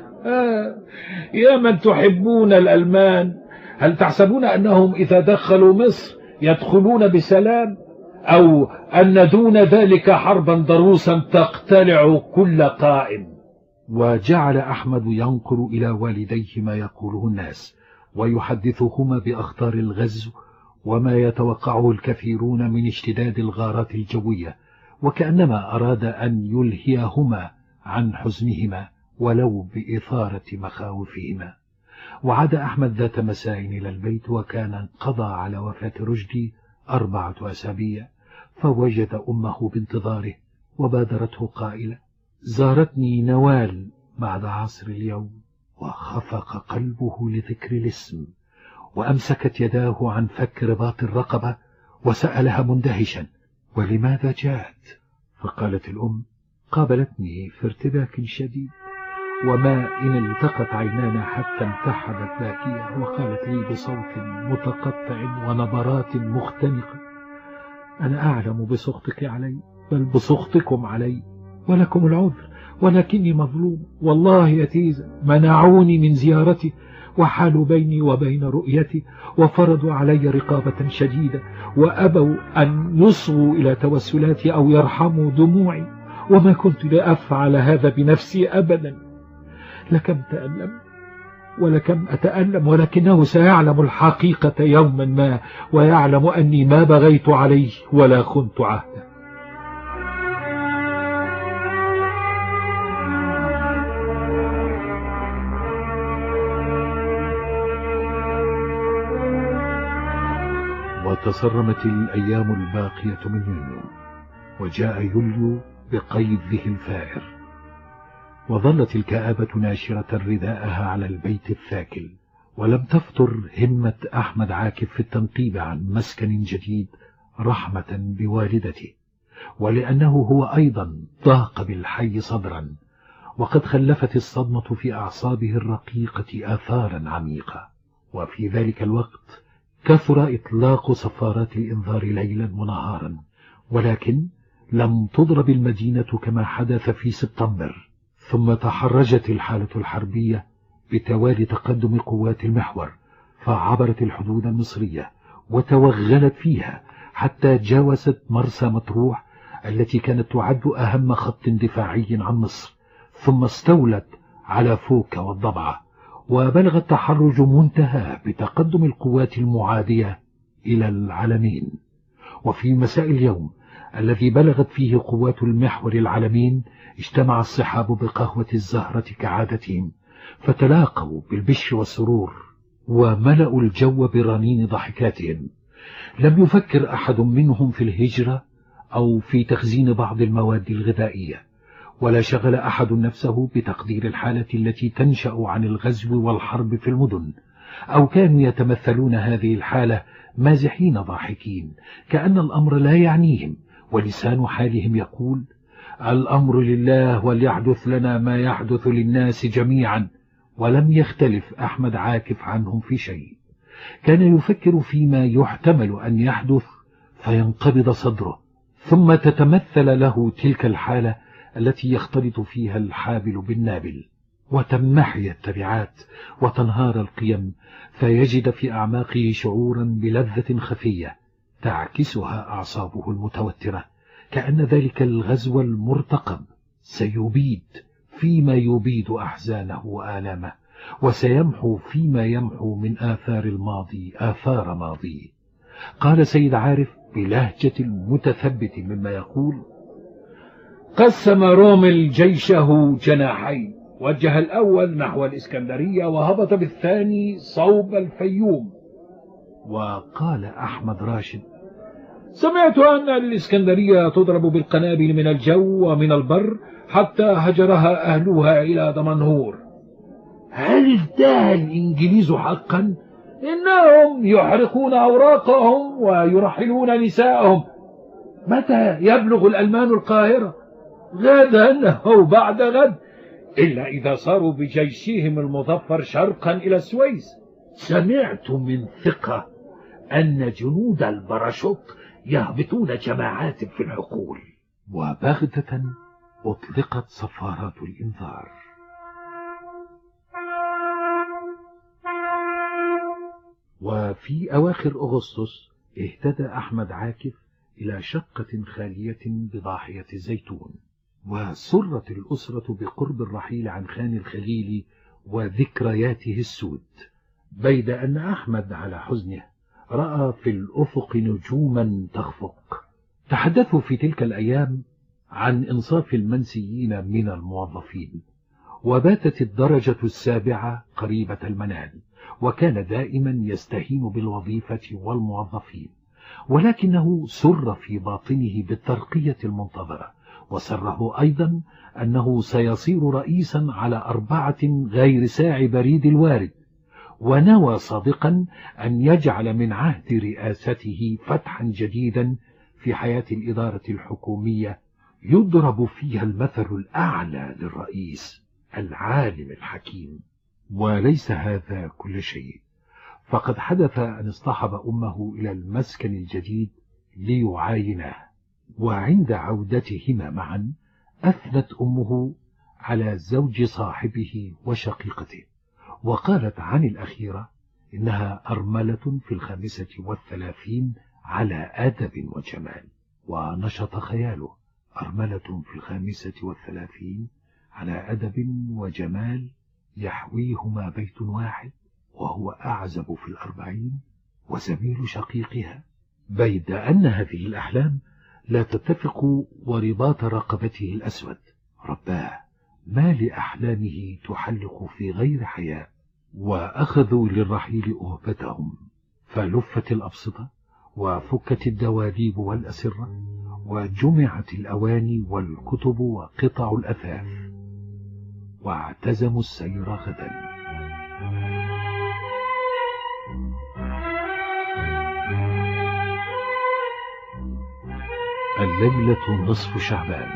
يا من تحبون الألمان، هل تحسبون أنهم إذا دخلوا مصر يدخلون بسلام، أو أن دون ذلك حربا ضروسا تقتلع كل قائم؟ وجعل أحمد ينقل إلى والديه ما يقوله الناس، ويحدثهما بأخطار الغزو وما يتوقعه الكثيرون من اشتداد الغارات الجوية، وكأنما أراد أن يلهيهما عن حزنهما ولو بإثارة مخاوفهما. وعاد أحمد ذات مساء إلى البيت، وكان انقضى على وفاة رشدي أربعة أسابيع، فوجد أمه بانتظاره وبادرته قائلة: زارتني نوال بعد عصر اليوم. وخفق قلبه لذكر الاسم، وأمسكت يداه عن فك رباط الرقبة، وسألها مندهشا: ولماذا جاءت؟ فقالت الأم: قابلتني في ارتباك شديد، وما إن التقت عينانا حتى انتحبت باكية، وقالت لي بصوت متقطع ونبرات مختنقة: أنا أعلم بسخطك علي، بل بسخطكم علي، ولكم العذر، ولكني مظلوم. والله يا تيزة منعوني من زيارتي، وحالوا بيني وبين رؤيتي، وفرضوا علي رقابة شديدة، وأبوا أن يصغوا إلى توسلاتي أو يرحموا دموعي، وما كنت لأفعل هذا بنفسي أبدا. لكم تألم ولكم أتألم، ولكنه سيعلم الحقيقة يوما ما، ويعلم أني ما بغيت عليه ولا خنت عهدا. وتصرمت الأيام الباقية من يونيو، وجاء يوليو بقيده الفائر، وظلت الكآبة ناشرة رداءها على البيت الثاكل، ولم تفتر همة أحمد عاكف في التنقيب عن مسكن جديد رحمة بوالدته، ولأنه هو أيضا ضاق بالحي صدرا، وقد خلفت الصدمة في أعصابه الرقيقة آثارا عميقة. وفي ذلك الوقت كثر إطلاق صفارات الإنذار ليلا ونهارا، ولكن لم تضرب المدينة كما حدث في سبتمبر. ثم تحرجت الحالة الحربية بتوالي تقدم قوات المحور، فعبرت الحدود المصرية وتوغلت فيها حتى جاوزت مرسى مطروح التي كانت تعد أهم خط دفاعي عن مصر، ثم استولت على فوكا والضبعة، وبلغ التحرج منتهى بتقدم القوات المعادية إلى العلمين. وفي مساء اليوم الذي بلغت فيه قوات المحور العلمين اجتمع الصحاب بقهوة الزهرة كعادتهم، فتلاقوا بالبشر والسرور، وملأوا الجو برنين ضحكاتهم. لم يفكر أحد منهم في الهجرة أو في تخزين بعض المواد الغذائية، ولا شغل أحد نفسه بتقدير الحالة التي تنشأ عن الغزو والحرب في المدن، أو كانوا يتمثلون هذه الحالة مازحين ضاحكين كأن الأمر لا يعنيهم، ولسان حالهم يقول: الأمر لله وليحدث لنا ما يحدث للناس جميعا. ولم يختلف أحمد عاكف عنهم في شيء، كان يفكر فيما يحتمل أن يحدث فينقبض صدره، ثم تتمثل له تلك الحالة التي يختلط فيها الحابل بالنابل، وتمحي التبعات وتنهار القيم، فيجد في أعماقه شعورا بلذة خفية تعكسها أعصابه المتوترة، كأن ذلك الغزو المرتقب سيبيد فيما يبيد أحزانه وآلامه، وسيمحو فيما يمحو من آثار الماضي آثار ماضيه. قال سيد عارف بلهجة المتثبت مما يقول: قسم رومل جيشه جناحين، وجه الأول نحو الإسكندرية، وهبط بالثاني صوب الفيوم. وقال أحمد راشد: سمعت أن الإسكندرية تضرب بالقنابل من الجو ومن البر حتى هجرها أهلها إلى دمنهور. هل ازدهى الإنجليز حقا؟ إنهم يحرقون أوراقهم ويرحلون نساءهم. متى يبلغ الألمان القاهرة؟ غدا أو بعد غد، إلا إذا صاروا بجيشهم المظفر شرقا إلى السويس. سمعت من ثقة أن جنود الباراشوت يهبطون جماعات في الحقول. وبغتة أطلقت صفارات الإنذار. وفي أواخر أغسطس اهتدى أحمد عاكف إلى شقة خالية بضاحية الزيتون، وسرت الأسرة بقرب الرحيل عن خان الخليل وذكرياته السود، بيد أن أحمد على حزنه رأى في الأفق نجوما تخفق. تحدثوا في تلك الأيام عن إنصاف المنسيين من الموظفين، وباتت الدرجة السابعة قريبة المنال، وكان دائما يستهين بالوظيفة والموظفين، ولكنه سر في باطنه بالترقية المنتظرة، وسره أيضا أنه سيصير رئيسا على أربعة غير ساع بريد الوارد، ونوى صادقا أن يجعل من عهد رئاسته فتحا جديدا في حياة الإدارة الحكومية يضرب فيها المثل الأعلى للرئيس العالم الحكيم. وليس هذا كل شيء، فقد حدث أن اصطحب أمه إلى المسكن الجديد ليعايناه، وعند عودتهما معا أثنت أمه على زوج صاحبه وشقيقته، وقالت عن الأخيرة إنها أرملة في الخامسة والثلاثين على أدب وجمال. ونشط خياله، أرملة في الخامسة والثلاثين على أدب وجمال يحويهما بيت واحد، وهو أعزب في الأربعين وزميل شقيقها، بيد أن هذه الأحلام لا تتفق ورباط رقبته الأسود رباه ما لأحلامه تحلق في غير حياء. وأخذوا للرحيل أهبتهم، فلفت الأبسطة وفكت الدواليب والأسرة، وجمعت الأواني والكتب وقطع الأثاث، واعتزموا السير غدا. الليلة نصف شعبان،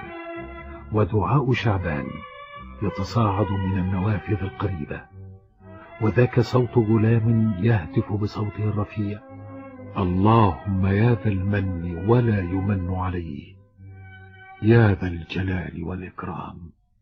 ودعاء شعبان يتصاعد من النوافذ القريبة، وذاك صوت غلام يهتف بصوته الرفيع: اللهم يا ذا المن ولا يمن عليه، يا ذا الجلال والإكرام.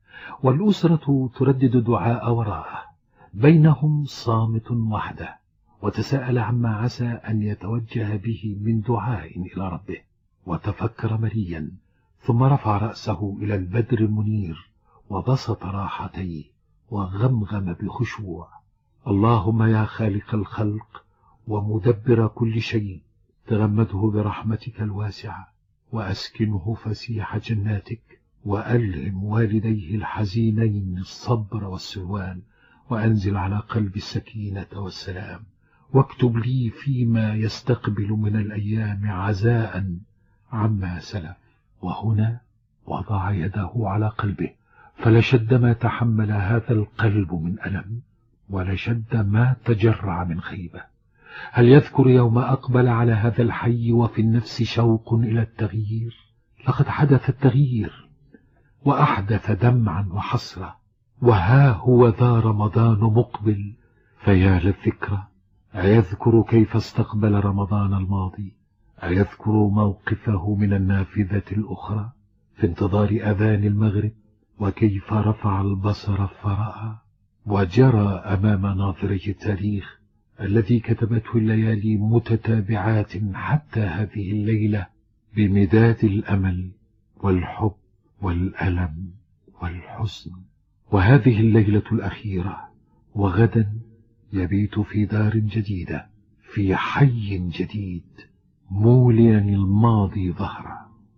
والأسرة تردد دعاء وراءه، بينهم صامت وحده، وتساءل عما عسى أن يتوجه به من دعاء إلى ربه، وتفكر مليا، ثم رفع رأسه إلى البدر المنير وبسط راحتيه وغمغم بخشوع: اللهم يا خالق الخلق ومدبر كل شيء، تغمده برحمتك الواسعة، وأسكنه فسيح جناتك، وألهم والديه الحزينين الصبر والسلوان، وأنزل على قلب السكينة والسلام، واكتب لي فيما يستقبل من الأيام عزاء عما سلف. وهنا وضع يده على قلبه، فلشد ما تحمل هذا القلب من ألم، ولشد ما تجرع من خيبة. هل يذكر يوم أقبل على هذا الحي وفي النفس شوق إلى التغيير؟ لقد حدث التغيير، وأحدث دمعا وحسرة، وها هو ذا رمضان مقبل، فيا للذكرى. أيذكر كيف استقبل رمضان الماضي؟ أيذكر موقفه من النافذة الأخرى في انتظار أذان المغرب، وكيف رفع البصر فرأى وجرى أمام ناظره التاريخ الذي كتبته الليالي متتابعات حتى هذه الليلة بمداد الأمل والحب والألم والحزن. وهذه الليلة الأخيرة، وغدا يبيت في دار جديدة في حي جديد، موليا الماضي ظهره،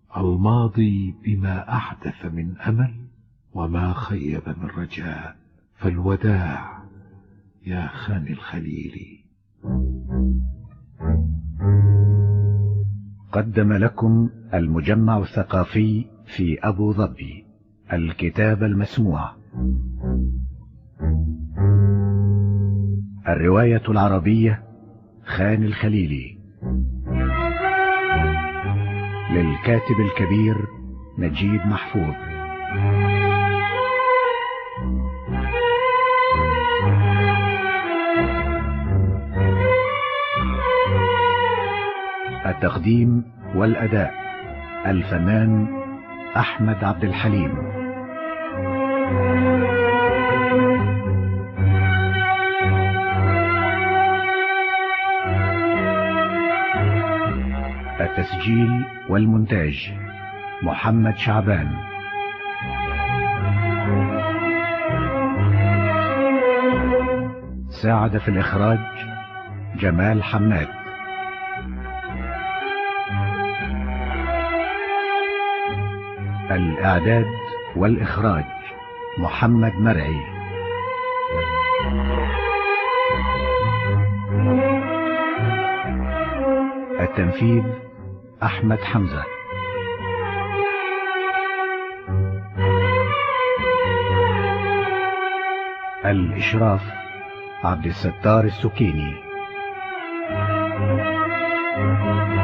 الماضي بما أحدث من أمل وما خيب من رجاء. فالوداع يا خان الخليل. قدم لكم المجمع الثقافي في أبو ظبي الكتاب المسموع. الرواية العربية خان الخليلي، للكاتب الكبير نجيب محفوظ. التقديم والأداء الفنان أحمد عبد الحليم. التسجيل والمونتاج محمد شعبان. ساعد في الإخراج جمال حماد. الإعداد والإخراج محمد مرعي. التنفيذ أحمد حمزة. الإشراف عبد الستار السكيني.